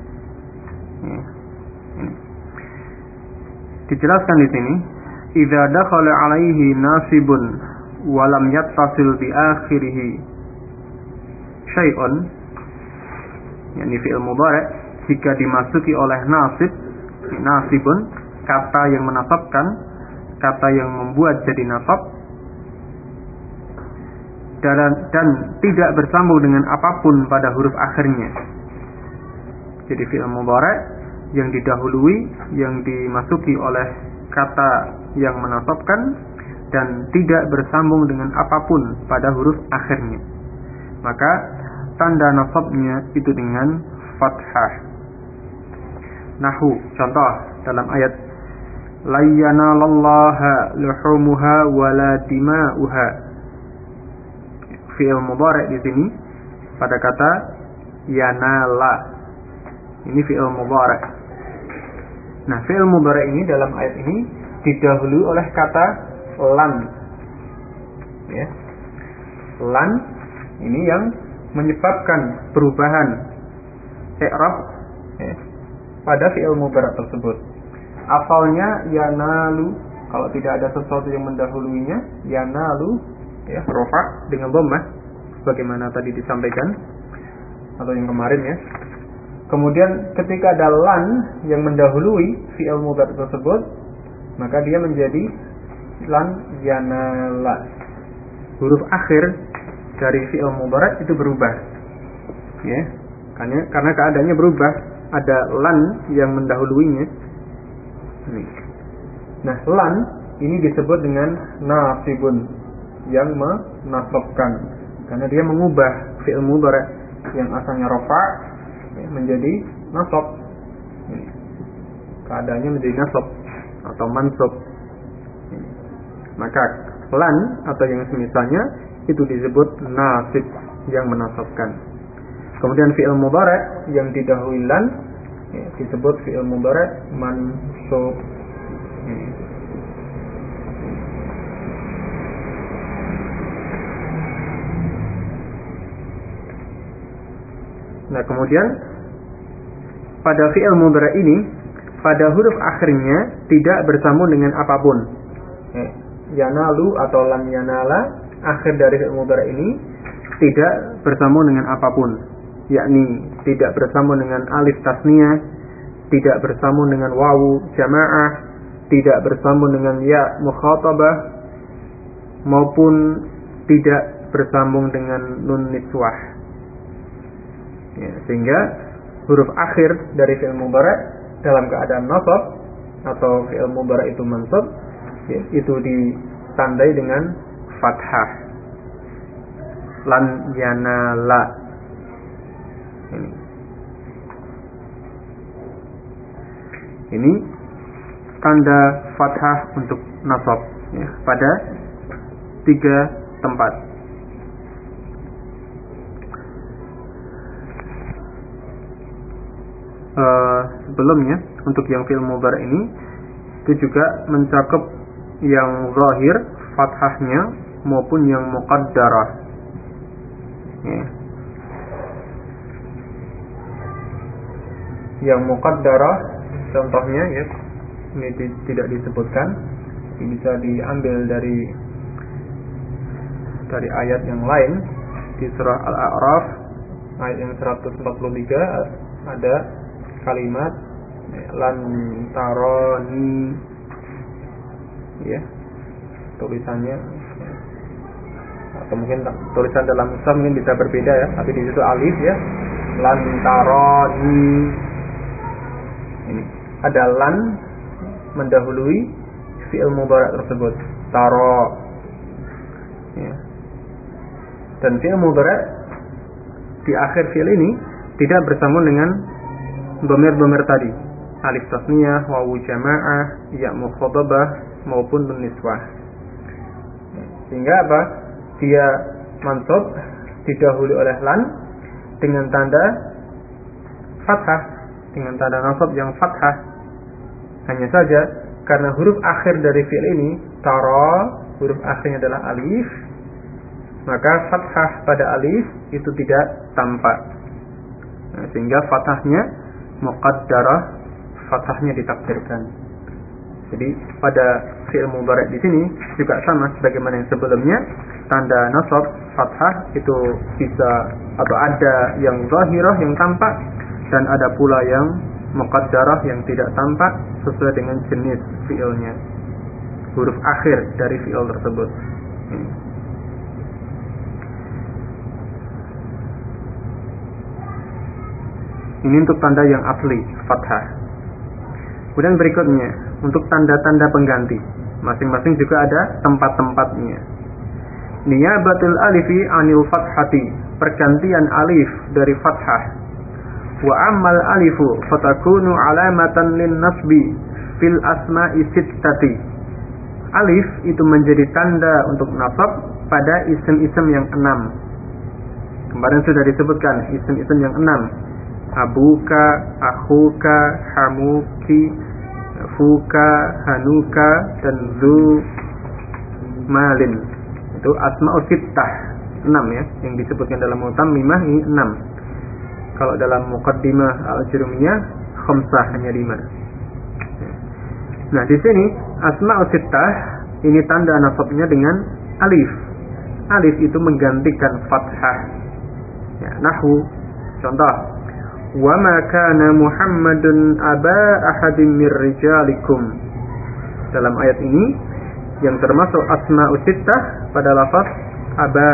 Dijelaskan di sini, idza dakhala alaihi nasibun wa lam yattasil bi akhirih syai'un, yakni fi'il mudhari', jika dimasuki oleh nasibun, kata yang menasabkan, kata yang membuat jadi nasab, dan tidak bersambung dengan apapun pada huruf akhirnya. Jadi fi'il mudhari' yang didahului, yang dimasuki oleh kata yang menasabkan dan tidak bersambung dengan apapun pada huruf akhirnya, maka tanda nasabnya itu dengan fathah. Nahu, contoh dalam ayat la yanalallaha luhumuha wala dima'uha. Fi'il mudhari' di sini pada kata yanala. Ini fi'il mudhari'. Nah, fi'il mudhari' ini dalam ayat ini didahului oleh kata lan. Ya. Lan ini yang menyebabkan perubahan i'rab pada fi'il mudhari' tersebut. Asalnya yanalu, kalau tidak ada sesuatu yang mendahuluinya, yanalu, ya, rofa dengan dhammah sebagaimana tadi disampaikan atau yang kemarin ya. Kemudian ketika ada lan yang mendahului fi'il mudhari' tersebut, maka dia menjadi lan yanala. Huruf akhir dari fi'il mudhari' itu berubah. Ya. Karena keadaannya berubah, ada lan yang mendahuluinya. Nah, lan ini disebut dengan nasibun, yang menasabkan, karena dia mengubah fi'il mudhari' yang asalnya rafa' menjadi nasab. Keadaannya menjadi nasab atau mansub. Maka lan atau yang semisalnya itu disebut nasib, yang menasabkan. Kemudian fi'il mudhari' yang didahului lan disebut fi'il mudhari' mansub. Nah, kemudian pada fi'il mudhari' ini, pada huruf akhirnya tidak bersambung dengan apapun. Yanalu atau lam yanala, akhir dari fi'il mudhari' ini tidak bersambung dengan apapun, yakni tidak bersambung dengan alif tasniyah, tidak bersambung dengan wawu jamaah, tidak bersambung dengan ya mukhatabah, maupun tidak bersambung dengan nun niswah. Ya, sehingga huruf akhir dari fi'il mudhari' dalam keadaan nasab atau fi'il mudhari' itu mansub, ya, itu ditandai dengan fathah. Lan yanala. Ini tanda fathah untuk nasab, ya, pada 3 tempat. Sebelumnya untuk yang fi'il mudhari' ini itu juga mencakup yang zahir fathahnya maupun yang muqaddarah. Ya. Yang muqaddarah contohnya ya, ini tidak disebutkan, ini bisa diambil dari ayat yang lain di surah Al-A'raf ayat yang 143 ada kalimat lan taroni ya, tulisannya atau mungkin tulisan dalam mushaf mungkin bisa berbeda ya, tapi di situ alif ya, lan taroni. Ini ada lan mendahului fi'il mudhari' tersebut, taro ya. Dan fi'il mudhari' di akhir fi'il ini tidak bersambung dengan dhamir-dhamir tadi, alif tasniyah, wawu jamaah, ya mukhatabah maupun nun niswah. Sehingga apa? Dia mansub didahului oleh lan dengan tanda fathah, dengan tanda nasab yang fathah. Hanya saja karena huruf akhir dari fi'il ini tara, huruf akhirnya adalah alif, maka fathah pada alif itu tidak tampak. Sehingga fathahnya muqaddarah, fathahnya ditakdirkan. Jadi pada fi'il mudhari' di sini juga sama sebagaimana yang sebelumnya, tanda nasab fathah itu bisa atau ada yang zahirah yang tampak dan ada pula yang muqaddarah yang tidak tampak sesuai dengan jenis fi'ilnya, huruf akhir dari fi'il tersebut. Ini untuk tanda yang asli fathah. Kemudian berikutnya untuk tanda-tanda pengganti, masing-masing juga ada tempat-tempatnya. Niyabatul alifi anil fathati, pergantian alif dari fathah. Wa ammal alifu fatakunu alamatan lin nasbi fil asma'i sittati. Alif itu menjadi tanda untuk nasab pada isim-isim yang 6. Kemarin sudah disebutkan isim-isim yang 6. Abuka, akhuka, hamuki, fuka, hanuka, dan zu malin. Itu asma'u sittah 6 ya, yang disebutkan dalam mutammimah ini 6. Kalau dalam muqaddimah al-jurumiyah khamsah, hanya 5. Nah, di sini asma'u sittah ini tanda nasabnya dengan alif. Alif itu menggantikan fathah. Ya, nahwu contoh, wa ma kana Muhammadun aba ahadin mir rijalikum. Dalam ayat ini yang termasuk asma'u sittah pada lafaz aba.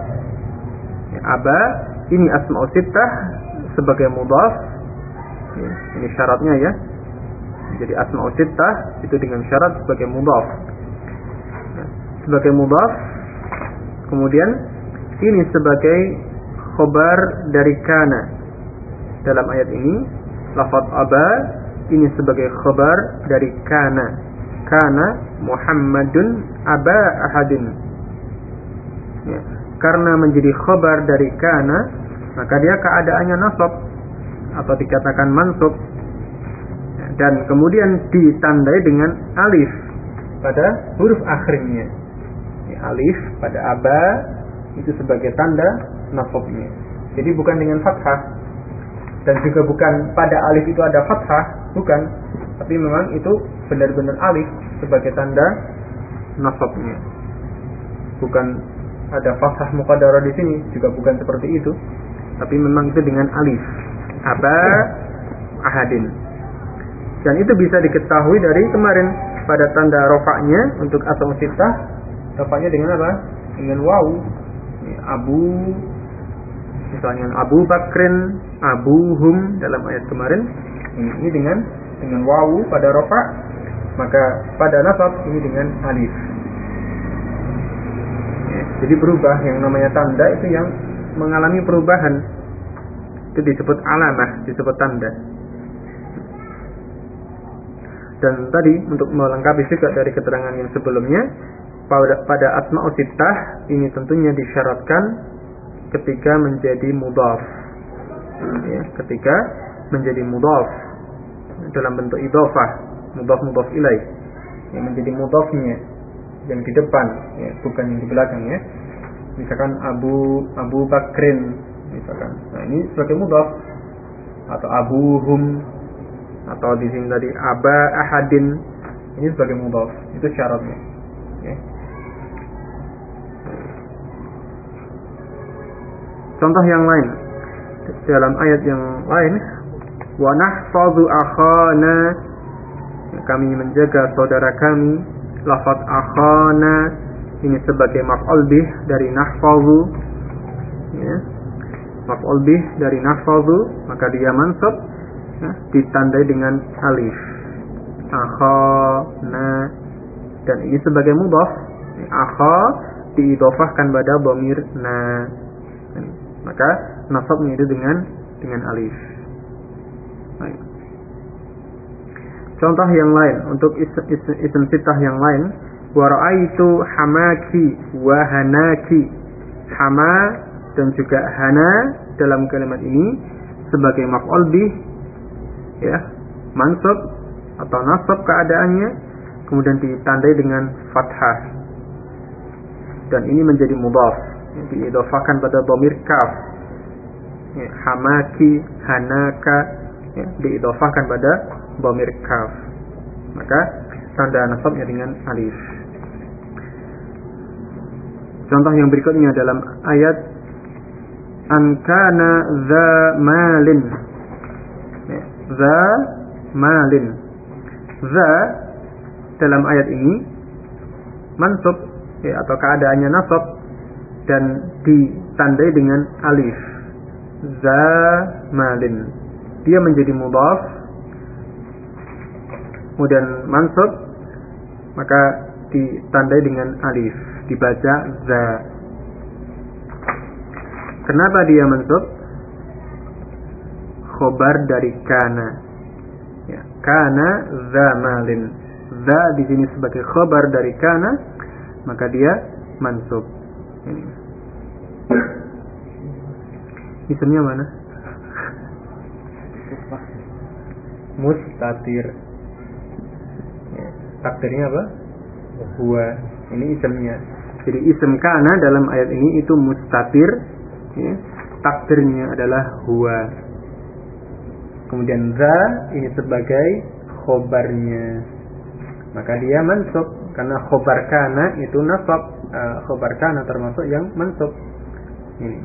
Ya, aba ini asma'u sittah sebagai mudhaf. Ya, ini syaratnya ya. Jadi asma'u sittah itu dengan syarat sebagai mudhaf. Ya, sebagai mudhaf. Kemudian ini sebagai khobar dari kana. Dalam ayat ini lafaz aba ini sebagai khabar dari kana. Kana Muhammadun aba ahadin. Ya, karena menjadi khabar dari kana, maka dia keadaannya nasab atau dikatakan mansub. Ya, dan kemudian ditandai dengan alif pada huruf akhirnya. Ya, alif pada aba itu sebagai tanda nasabnya. Jadi bukan dengan fathah. Dan juga bukan pada alif itu ada fathah, bukan. Tapi memang itu benar-benar alif sebagai tanda nasabnya. Bukan ada fathah muqaddarah di sini, juga bukan seperti itu. Tapi memang itu dengan alif. Aba ahadin. Dan itu bisa diketahui dari kemarin pada tanda rofaknya untuk asma sittah, rofaknya dengan apa? Dengan wawu. Abu, misalnya Abu Bakrin, abuhum dalam ayat kemarin, ini dengan wawu pada rafa, maka pada nasab ini dengan alif. Ya, jadi berubah, yang namanya tanda itu yang mengalami perubahan itu disebut alamah, disebut tanda. Dan tadi untuk melengkapi juga dari keterangan yang sebelumnya, pada asma'u sittah ini tentunya disyaratkan ketika menjadi mudhaf. Ya, ketika menjadi mudhaf dalam bentuk idhofah, mudhaf ilaih, yang menjadi mudhafnya yang di depan, ya, bukan yang di belakang ya. Misalkan Abu Bakrin misalkan. Nah, ini sebagai mudhaf, atau abuhum atau di sini tadi aba ahadin, ini sebagai mudhaf, itu syaratnya. Okay. Contoh yang lain dalam ayat yang lain, wa nahfazu akhana, kami menjaga saudara kami. Lafaz akhana ini sebagai maf'ul bih dari nahfazu, ya. Maf'ul bih dari nahfazu, maka dia mansub, ya, ditandai dengan alif. Akhana, dan ini sebagai mudhaf, akha diidhofahkan pada dhamir na, maka nasabnya itu dengan alif. Baik. Contoh yang lain untuk ism sittah yang lain, wa ra'aitu hamaki wa hanaki. Hama dan juga hana dalam kalimat ini sebagai maf'ul bih, ya, mansub atau nasab keadaannya, kemudian ditandai dengan fathah, dan ini menjadi mudhaf, diidhofahkan pada dhamir kaf, ya, hamaki, hanaka, ya, diidhofahkan pada dhamir kaf, maka tanda nasabnya dengan alif. Contoh yang berikutnya dalam ayat ankana dza malin, ya, dza malin. Dza dalam ayat ini mansub, ya, atau keadaannya nasab dan ditandai dengan alif. Dza malin, dia menjadi mudhaf, kemudian mansub, maka ditandai dengan alif, dibaca za. Kenapa dia mansub? Khobar dari kana, ya, kana za malin. Za di sini sebagai khobar dari kana, maka dia mansub. Ini isimnya mana? Mustatir. Takdirnya apa? Huwa. Ini isimnya. Jadi isim kana dalam ayat ini itu mustatir, ya. Takdirnya adalah huwa. Kemudian za ini sebagai khobarnya, maka dia mansub karena khobar kana itu nasab. Khobar kana termasuk yang mansub. Ini.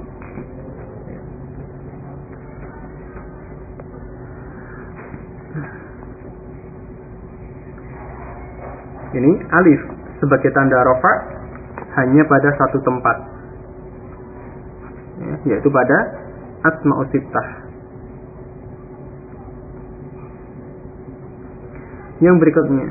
Ini alif sebagai tanda rafa hanya pada satu tempat, ya, yaitu pada asma'us sittah. Yang berikutnya,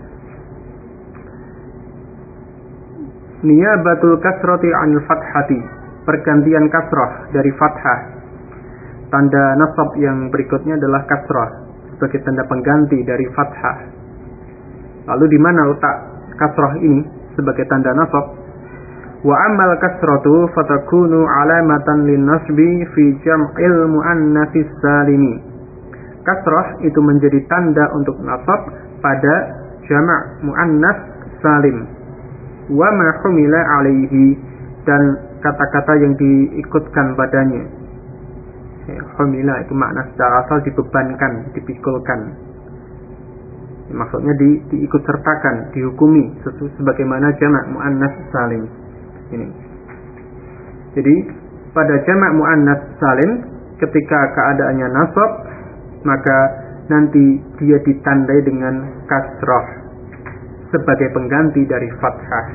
niyabatul kasrati 'anil fathati, pergantian kasrah dari fathah. Tanda nasab yang berikutnya adalah kasrah sebagai tanda pengganti dari fathah. Lalu di mana letak kasrah ini sebagai tanda nasab? Wa amal kasratu fatakunu alamatan linnasbi fi jam'il muannatsis salimi. Kasrah itu menjadi tanda untuk nasab pada jama' muannats salim. Wa ma humila alaihi, dan kata-kata yang diikutkan padanya. Humila itu makna secara asal dibebankan, dipikulkan. Maksudnya diikut sertakan, dihukumi sebagaimana jamak muannats salim. Ini. Jadi pada jamak muannats salim ketika keadaannya nasab, maka nanti dia ditandai dengan kasrah sebagai pengganti dari fathah.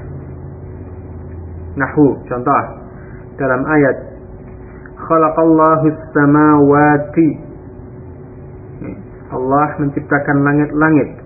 Nahwu, contoh dalam ayat khalaqallahu as-samawati, Allah menciptakan langit-langit.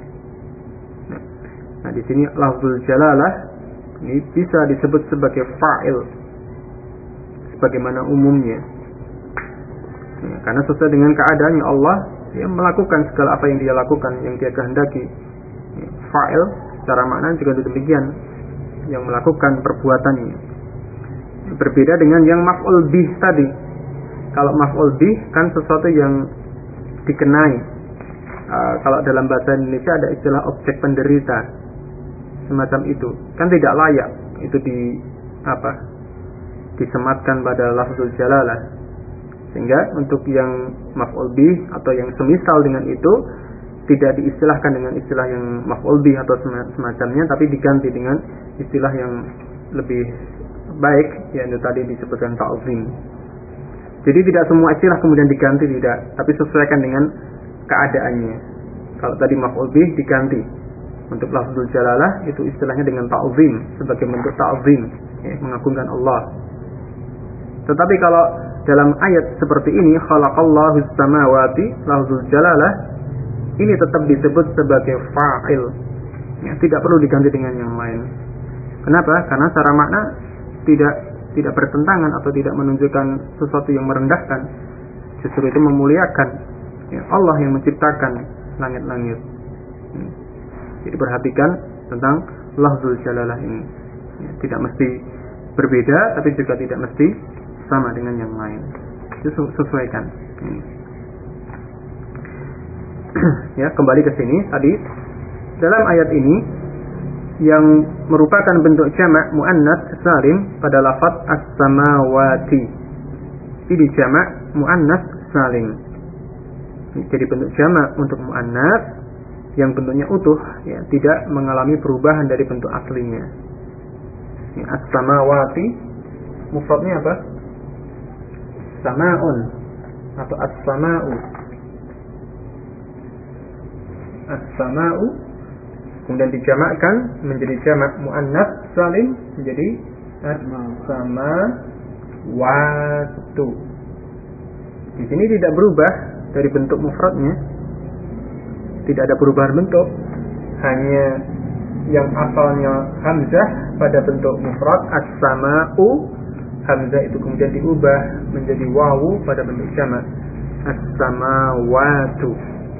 Nah, di sini lafzul jalalah ini bisa disebut sebagai fa'il sebagaimana umumnya. Ya, karena sesuai dengan keadaannya Allah, dia melakukan segala apa yang dia lakukan, yang dia kehendaki. Ya, fa'il secara makna juga demikian, yang melakukan perbuatannya. Berbeda dengan yang maf'ul bih tadi. Kalau maf'ul bih kan sesuatu yang dikenai. Kalau dalam bahasa Indonesia ada istilah objek penderita, semacam itu kan tidak layak itu disematkan pada lafzul jalalah. Sehingga untuk yang maf'ul bih atau yang semisal dengan itu tidak diistilahkan dengan istilah yang maf'ul bih atau semacamnya, tapi diganti dengan istilah yang lebih baik, yaitu tadi disebutkan ta'zim. Jadi tidak semua istilah kemudian diganti, tidak, tapi sesuaikan dengan keadaannya. Kalau tadi maf'ul bih diganti, untuk lafzul jalalah itu istilahnya dengan ta'zim, sebagai bentuk ta'zim, mengagungkan Allah. Tetapi kalau dalam ayat seperti ini, khalaqallahu samawati, lafzul jalalah ini tetap disebut sebagai fa'il, tidak perlu diganti dengan yang lain. Kenapa? Karena secara makna tidak bertentangan atau tidak menunjukkan sesuatu yang merendahkan. Justru itu memuliakan. Allah yang menciptakan langit-langit. Jadi perhatikan tentang lafzul jalalah ini. Tidak mesti berbeda, tapi juga tidak mesti sama dengan yang lain. Itu sesuaikan. Ya, kembali ke sini tadi dalam ayat ini yang merupakan bentuk jamak muannats salim pada lafaz as-samawati. Ini jamak muannats salim. Jadi bentuk jamak untuk muannats yang bentuknya utuh, ya, tidak mengalami perubahan dari bentuk aslinya. As-samawati mufradnya apa? Samaun atau as-sama'u. As-sama'u kemudian dijamakkan menjadi jamak muannats salim menjadi as-samawatu. Di sini tidak berubah dari bentuk mufradnya. Tidak ada perubahan bentuk. Hanya yang asalnya hamzah pada bentuk mufrad as-sama'u, hamzah itu kemudian diubah menjadi wawu pada bentuk jamak as-samawatu.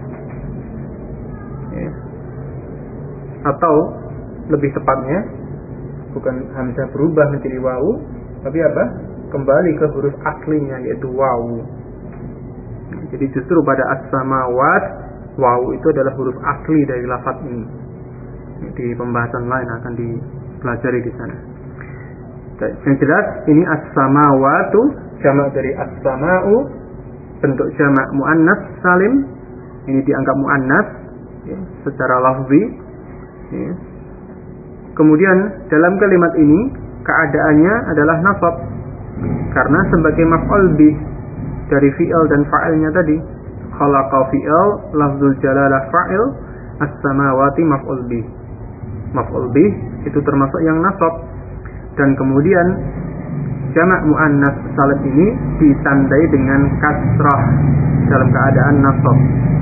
Atau lebih tepatnya bukan hamzah berubah menjadi wawu, tapi apa? Kembali ke huruf aslinya yaitu wawu. Jadi justru pada as-samawat, wawu itu adalah huruf asli dari lafaz ini. Di pembahasan lain akan dipelajari di sana. Yang jelas ini as-samawatu jamak dari as-sama'u, bentuk jamak muannats salim. Ini dianggap muannats secara lafzi. Kemudian dalam kalimat ini keadaannya adalah nasab, karena sebagai maf'ul bih dari fi'il dan fa'ilnya tadi. Khalaqa fi'il, lafzul jalalah fa'il, as-samawati maf'ul bih. Maf'ul bih itu termasuk yang nasab, dan kemudian jamak muannats salim ini ditandai dengan kasrah dalam keadaan nasab.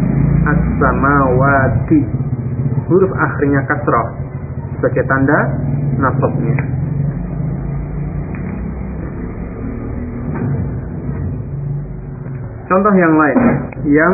As-samawati, huruf akhirnya kasrah sebagai tanda nasabnya. Contoh yang lain yang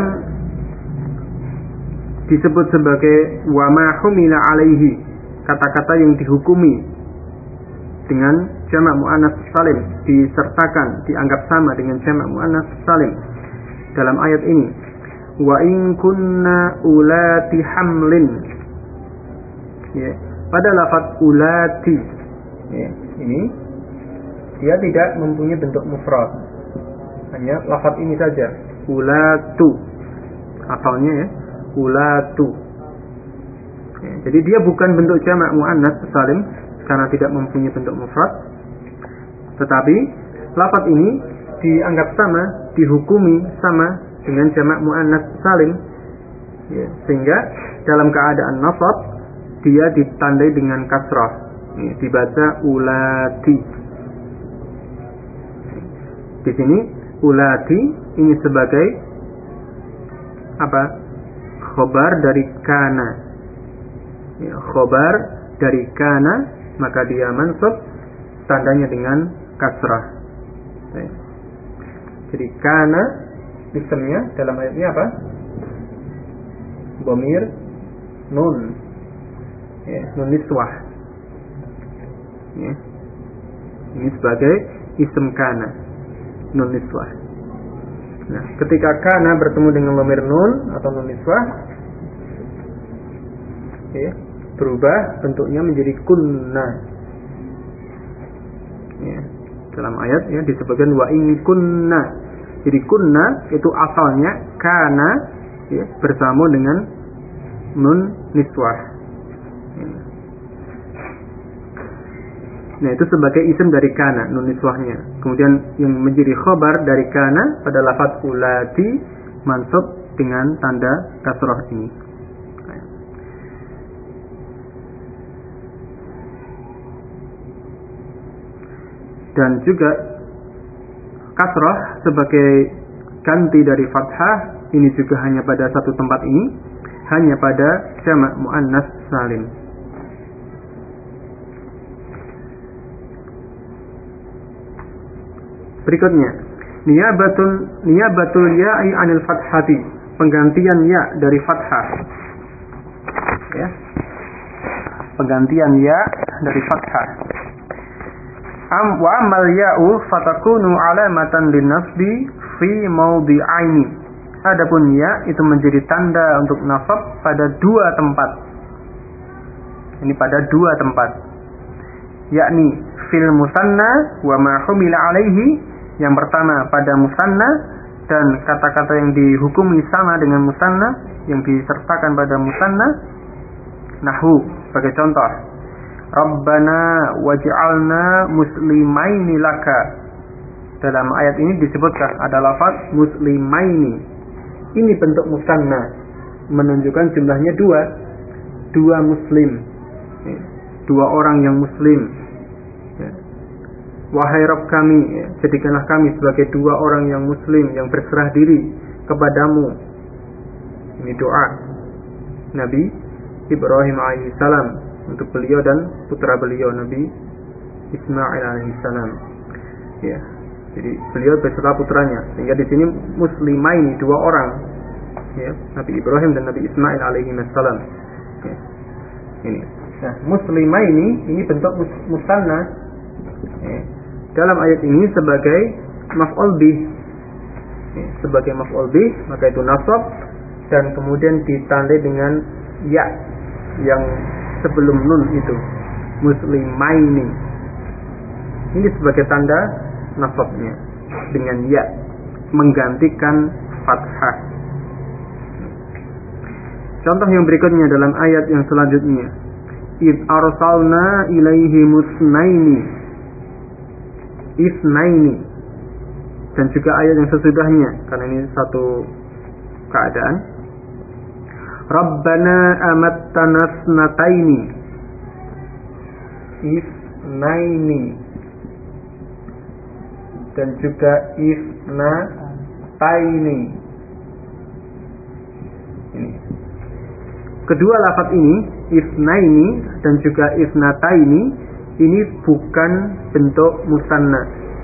disebut sebagai wa ma humila alaihi, kata-kata yang dihukumi dengan jamak muannats salim, disertakan, dianggap sama dengan jamak muannats salim dalam ayat ini. Wa in kunna ulati hamlin, ya, pada lafaz ulati, ya, ini dia tidak mempunyai bentuk mufrad, hanya lafaz ini saja, ulatu, asalnya ya, ulatu. Ya, jadi dia bukan bentuk jamak muannats salim karena tidak mempunyai bentuk mufrad, tetapi lafaz ini dianggap sama, dihukumi sama dengan jamak muannats salim, ya, sehingga dalam keadaan nasab dia ditandai dengan kasrah, ya, dibaca ulati. Di sini ulati ini sebagai apa? Khobar dari kana, ya, khobar dari kana, maka dia mansub tandanya dengan kasrah. Ya. Jadi kana isimnya dalam ayat ini apa? Dhamir nun, ya, nun niswah, ya. Ini sebagai isim kana, nun niswah. Nah, ketika kana bertemu dengan dhamir nun atau nun niswah, ya, berubah bentuknya menjadi kunna. Ya, dalam ayat ya disebutkan wa in kunna Jadi kunna itu asalnya kana ya, bersama dengan nun niswah. Nah, itu sebagai isim dari kana, nun niswahnya. Kemudian yang menjadi khobar dari kana pada lafaz ulati mansub dengan tanda kasrah ini. Dan juga kasrah sebagai ganti dari fathah ini juga hanya pada satu tempat ini, hanya pada jamak muannas salim. Berikutnya, niyabatul ya'i 'anil fathati, penggantian ya dari fathah. Ya. Penggantian ya dari fathah. Wa amal ya'u fatakunu alamatan linnasbi fi mawdi'aini. Adapun ya itu menjadi tanda untuk nasab pada dua tempat. Ini pada dua tempat. Yakni fil musanna wa ma humila alaihi. Yang pertama pada musanna dan kata-kata yang dihukumi sama dengan musanna, yang disertakan pada musanna. Nahwu sebagai contoh, Rabbana waj'alna muslimaini laka. Dalam ayat ini disebutkan ada lafaz muslimaini. Ini bentuk musanna, menunjukkan jumlahnya dua muslim, dua orang yang muslim. Wahai Rabb kami, jadikanlah kami sebagai dua orang yang muslim yang berserah diri kepadamu. Ini doa Nabi Ibrahim alaihissalam untuk beliau dan putra beliau Nabi Ismail alaihissalam. Ya, jadi beliau beserta putranya. Sehingga di sini muslimaini dua orang, ya, Nabi Ibrahim dan Nabi Ismail alaihissalam. Ya. Ini. Nah, muslimaini ini bentuk musanna. Ya. Dalam ayat ini sebagai maf'ul bih. Ya, sebagai maf'ul bih, maka itu nasab dan kemudian ditandai dengan ya yang sebelum nun itu, muslimaini. Ini sebagai tanda nasabnya dengan ya, menggantikan fathah. Contoh yang berikutnya dalam ayat yang selanjutnya, id arsalna ilaihi musnaini, isnaini. Dan juga ayat yang sesudahnya, karena ini satu keadaan, Rabbana amattana snataini, isnaini. Dan juga isnataini. Ini. Kedua lafaz ini, isnaini dan juga isnataini, ini bukan bentuk musanna.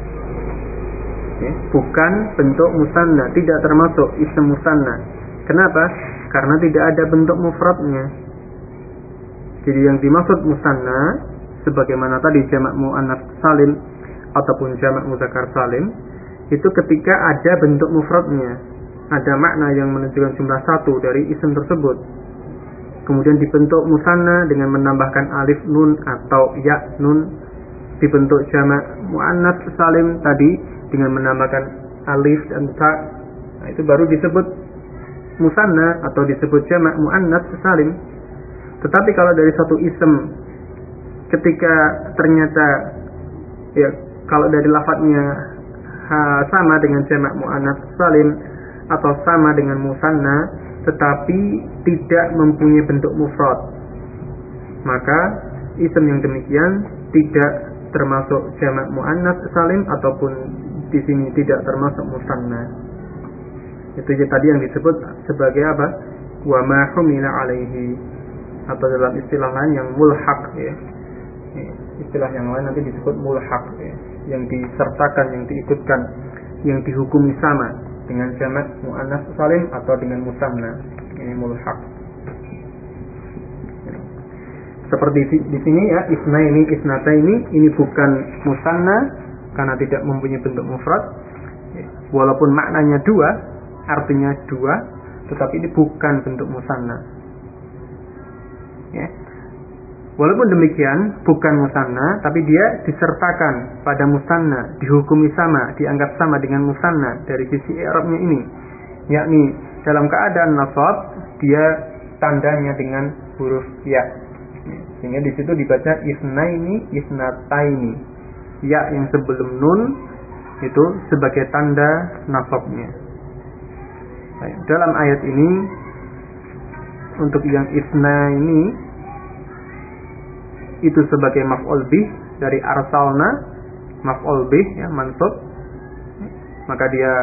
Bukan bentuk musanna, tidak termasuk isim musanna. Kenapa? Karena tidak ada bentuk mufradnya. Jadi yang dimaksud musanna sebagaimana tadi jamak muannats salim ataupun jamak muzakkar salim, itu ketika ada bentuk mufradnya, ada makna yang menunjukkan jumlah satu dari isim tersebut, kemudian dibentuk musanna dengan menambahkan alif nun atau ya nun, dibentuk jamak muannats salim tadi dengan menambahkan alif dan ta. Nah, itu baru disebut musanna atau disebut jamak muannats salim. Tetapi kalau dari satu isim, ketika ternyata ya kalau dari lafadznya sama dengan jamak muannats salim atau sama dengan musanna tetapi tidak mempunyai bentuk mufrad, maka isim yang demikian tidak termasuk jamak muannats salim ataupun di sini tidak termasuk musanna. Itu tadi yang disebut sebagai apa? Wa ma humila alaihi, atau dalam istilah lain yang mulhaq ya. Istilah yang lain nanti disebut mulhaq ya, yang disertakan, yang diikutkan, yang dihukumi sama dengan jamak muannats salim atau dengan musanna. Ini mulhaq. Seperti di sini ya, isnaini, isnataini, ini bukan musanna karena tidak mempunyai bentuk mufrad. Walaupun maknanya dua, artinya dua, tetapi ini bukan bentuk musanna. Ya. Walaupun demikian bukan musanna, tapi dia disertakan pada musanna, dihukumi sama, dianggap sama dengan musanna dari sisi i'rabnya ini, yakni dalam keadaan nasab dia tandanya dengan huruf ya, sehingga di situ dibaca isnaini isnataini, ya yang sebelum nun itu sebagai tanda nasabnya. Dalam ayat ini untuk yang isna ini itu sebagai maf'ul bih dari arsalna, maf'ul bih ya, mansub, maka dia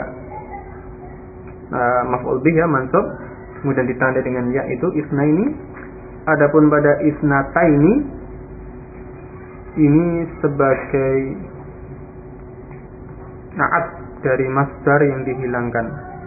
maf'ul bih ya, mansub, kemudian ditandai dengan ya itu isna ini. Adapun pada isnataini ini sebagai na'at dari masdar yang dihilangkan.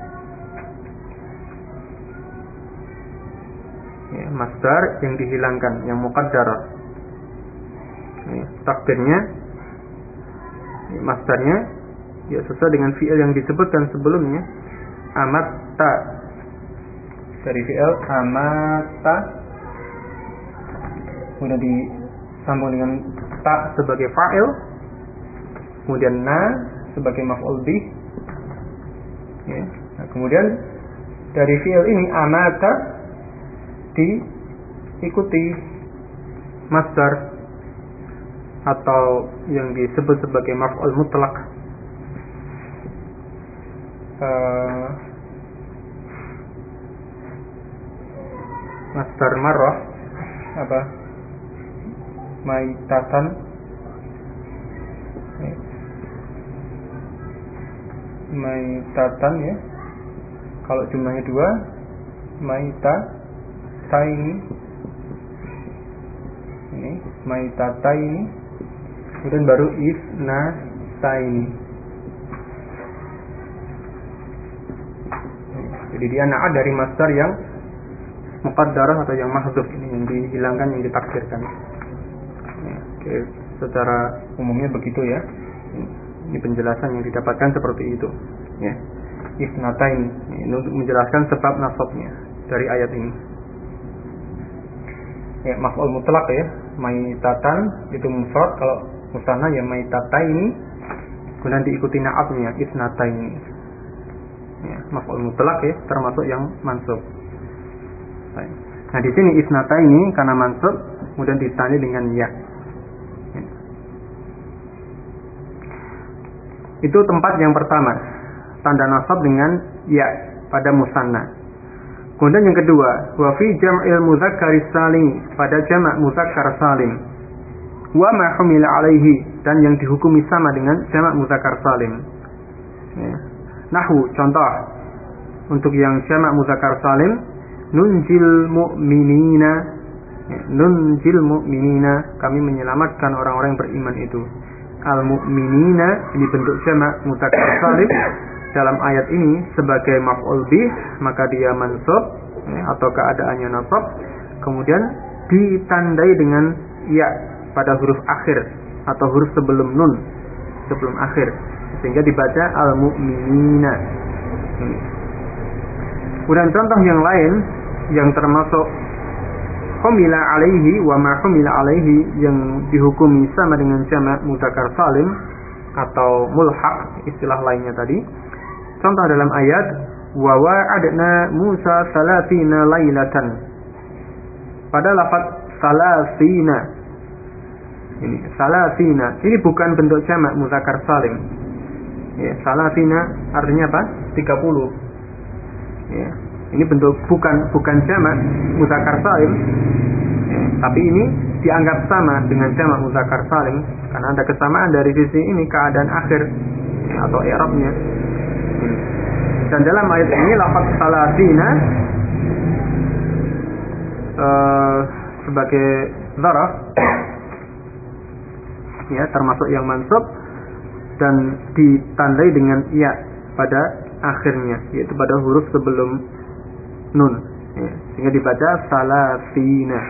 Ya, masdar yang dihilangkan, yang muqaddar. Ya, takdirnya, ya, masdarnya ya sesuai dengan fi'il yang disebutkan sebelumnya, amatta, dari fi'il amatta, kemudian disambung dengan ta sebagai fa'il, kemudian na sebagai maf'ul bih. Ya, nah, kemudian dari fi'il ini amata diikuti masdar atau yang disebut sebagai maf'ul mutlaq. Masdar marrah apa? Maitatan. Maitatan ya. Kalau jumlahnya 2, maitataini. Ini maitataini. Kemudian baru isnataini. Jadi dia na'at dari masdar yang muqaddarah atau yang mahdzuf, ini yang dihilangkan, yang ditakdirkan. Ya, oke, secara umumnya begitu ya. Ini penjelasan yang didapatkan seperti itu. Ya, isnataini. Ini untuk menjelaskan sebab nasabnya dari ayat ini. Ya, maf'ul mutlaq ya, maitatan itu mufrad, kalau musanna ya maitataini, kemudian diikuti na'atnya isnataini. Ya, maf'ul mutlaq ya, termasuk yang mansub. Baik. Nah, di sini isnataini karena mansub kemudian ditandai dengan ya. Ya. Itu tempat yang pertama, tanda nasab dengan ya pada musanna. Kemudian yang kedua, wa fi jam'il mudzakkar salim, pada jamak mudzakkar salim. Wa ma humila alaihi, dan yang dihukumi sama dengan jamak mudzakkar salim. Ya. Nahwu, contoh untuk yang jamak mudzakkar salim, nunjil mu'minina. Ya, nunjil mu'minina, kami menyelamatkan orang-orang yang beriman itu. Al mu'minina ini bentuk jamak mudzakkar salim. Dalam ayat ini sebagai maf'ul bih, maka dia mansub ya, atau keadaannya nasab, kemudian ditandai dengan ya pada huruf akhir atau huruf sebelum nun, sebelum akhir, sehingga dibaca al-mu'minina. Kemudian contoh yang lain yang termasuk humila alaihi wa ma humila alaihi, yang dihukumi sama dengan jamak mudzakkar salim atau mulhaq, istilah lainnya tadi. Contoh dalam ayat wa wa'adna Musa 30 lailatan. Pada lafaz salasina, ini salasina, ini bukan bentuk jamak mudzakkar salim. Ya, salasina artinya apa? 30. Ya, ini bentuk bukan jamak mudzakkar salim. Ya, tapi ini dianggap sama dengan jamak mudzakkar salim karena ada kesamaan dari sisi ini keadaan akhir ya, atau i'rabnya. Dan dalam ayat ini lafaz salasina sebagai dzaraf ya, termasuk yang mansub dan ditandai dengan ya pada akhirnya, yaitu pada huruf sebelum nun ya, sehingga dibaca salasina.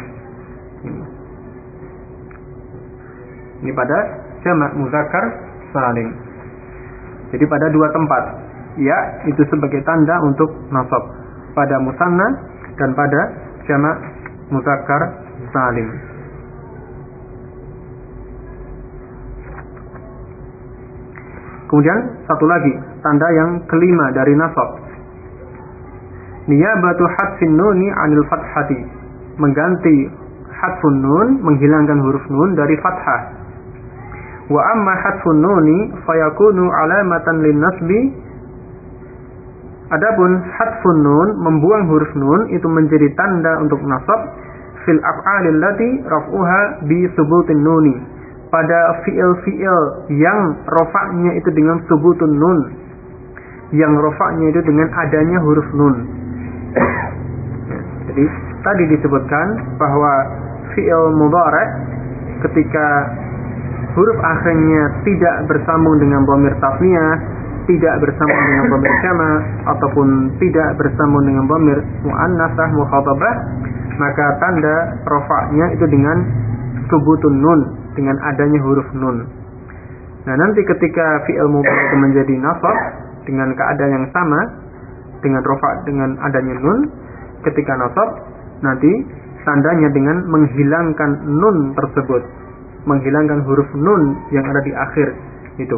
Ini pada jamak mudzakkar salim. Jadi pada dua tempat ya itu sebagai tanda untuk nasab, pada musanna dan pada jamak mudzakkar salim. Kemudian satu lagi, tanda yang kelima dari nasab. Niyabatu hadfin nuni 'anil fathati. Mengganti hadfun nun, menghilangkan huruf nun dari fathah. Wa amma hadfun nuni fayakunu alamatan lin nasbi. Adapun hadfun nun, membuang huruf nun, itu menjadi tanda untuk nasab fil af'alil lati raf'uha bi subutin nuni. Pada fi'il-fi'il yang rafa'nya itu dengan subutun nun, yang rafa'nya itu dengan adanya huruf nun. Jadi tadi disebutkan bahwa fi'il mudhari' ketika huruf akhirnya tidak bersambung dengan dhamir tasniyah, tidak bersambung dengan dhamir jama', ataupun tidak bersambung dengan dhamir muannasah mukhatabah, maka tanda rafa'nya itu dengan subutun nun, dengan adanya huruf nun. Nah, nanti ketika fi'il mudhari' itu menjadi nasab dengan keadaan yang sama, dengan rafa' dengan adanya nun, ketika nasab nanti tandanya dengan menghilangkan nun tersebut, menghilangkan huruf nun yang ada di akhir itu.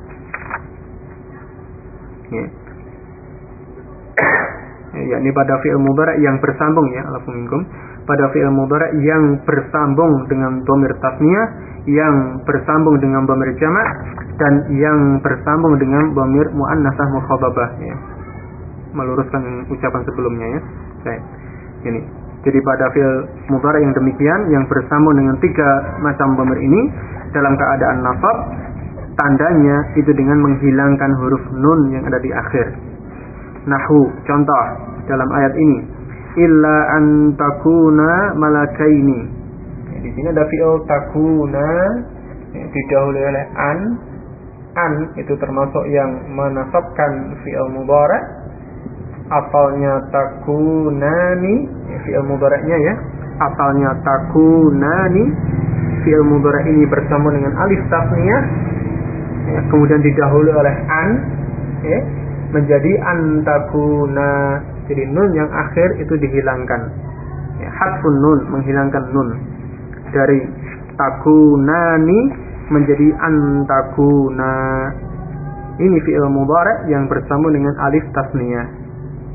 Yakni pada fi'il mudhari' yang bersambung, ya, alhamdulillah, pada fi'il mudhari' yang bersambung dengan dhamir tasniyah, yang bersambung dengan dhamir jama', dan yang bersambung dengan dhamir muannasah mukhatabah, ya. Meluruskan ucapan sebelumnya, ya. Baik. Ini. Jadi pada fi'il mudhari' yang demikian, yang bersambung dengan tiga macam dhamir ini dalam keadaan nasab, tandanya itu dengan menghilangkan huruf nun yang ada di akhir. Nahwu, contoh dalam ayat ini, illa an takuna malakaini. Di sini ada fi'il takuna, didahului oleh an. An itu termasuk yang menasabkan fi'il mudhari'. Asalnya takunani, fi'il mudhari'nya, ya. Asalnya takunani. Fi'il mudhari' ini bersambung dengan alif tasniyah, ya, kemudian didahului oleh an, ya, menjadi antakuna. Jadi nun yang akhir itu dihilangkan, ya, hadfun nun, menghilangkan nun dari takunani menjadi antakuna. Ini fi'il mudhari' yang bersambung dengan alif tasniyah.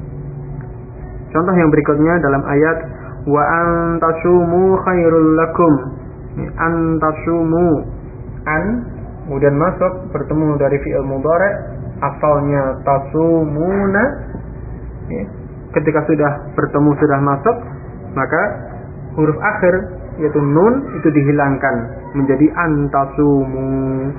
Contoh yang berikutnya dalam ayat wa antasumu khairul lakum. Antasumu, an kemudian masuk bertemu dari fi'il mudhari', asalnya tasumuna, ya. Ketika sudah bertemu, sudah masuk, maka huruf akhir yaitu nun itu dihilangkan menjadi antasumu,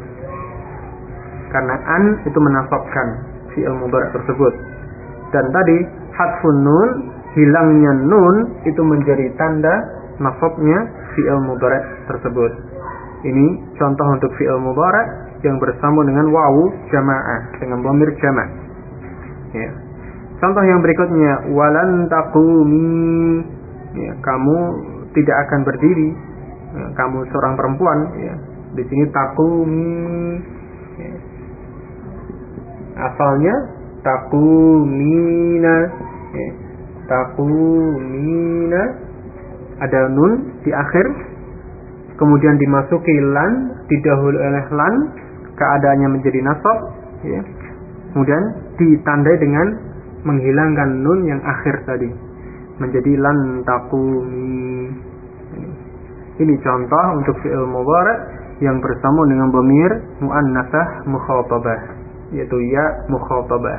karena an itu menasabkan fi'il mudhari' tersebut. Dan tadi hadfun nun, hilangnya nun itu menjadi tanda nasabnya fi'il mudhari' tersebut. Ini contoh untuk fi'il mudhari' yang bersambung dengan wawu jamaah, dengan dhamir jama', ya. Contoh yang berikutnya, walan taqumi, ya, kamu tidak akan berdiri, ya, kamu seorang perempuan, ya. Di sini taqumi, ya. Asalnya taqumina, ya. Taqumina, ada nun di akhir, kemudian dimasuki lan, didahului oleh lan, keadaannya menjadi nasab, ya. Kemudian ditandai dengan menghilangkan nun yang akhir tadi menjadi lan taqumi. Ini contoh untuk fi'il mudhari' yang bersambung dengan dhamir muannasah mukhatabah, yaitu ya mukhatabah.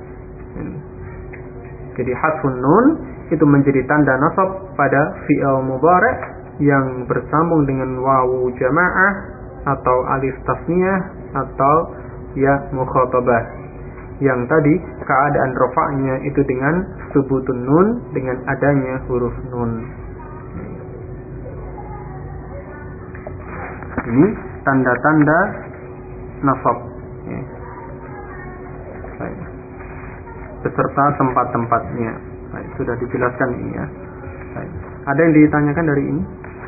Jadi hadfun nun itu menjadi tanda nasab pada fi'il mudhari' yang bersambung dengan wawu jamaah atau alif tasniyah atau ya mukhatabah. Yang tadi keadaan rafa'nya itu dengan subutun nun, dengan adanya huruf nun. Ini tanda-tanda nasab, ya. Beserta tempat-tempatnya. Baik, sudah dijelaskan ini, ya. Baik. Ada yang ditanyakan dari ini?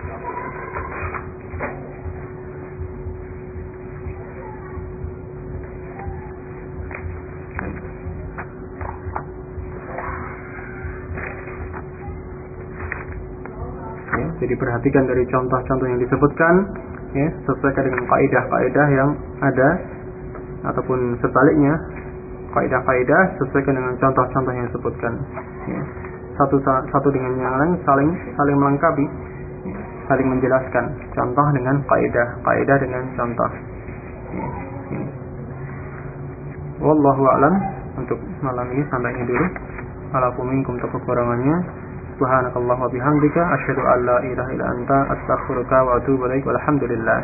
Jadi perhatikan dari contoh-contoh yang disebutkan, ya, sesuaikan dengan kaidah-kaidah yang ada ataupun sebaliknya, kaidah-kaidah sesuaikan dengan contoh-contoh yang disebutkan. Ya. Satu dengan yang lain saling melengkapi, saling menjelaskan. Contoh dengan kaidah dengan contoh. Ya. Ini. Wallahu a'lam. Untuk malam ini sampai ini dulu. Alafu minkum kekurangannya. Subhanakallah wa bihamdika asyhadu an la ilaha illa anta astaghfiruka wa atubu ilaik. Walhamdulillah.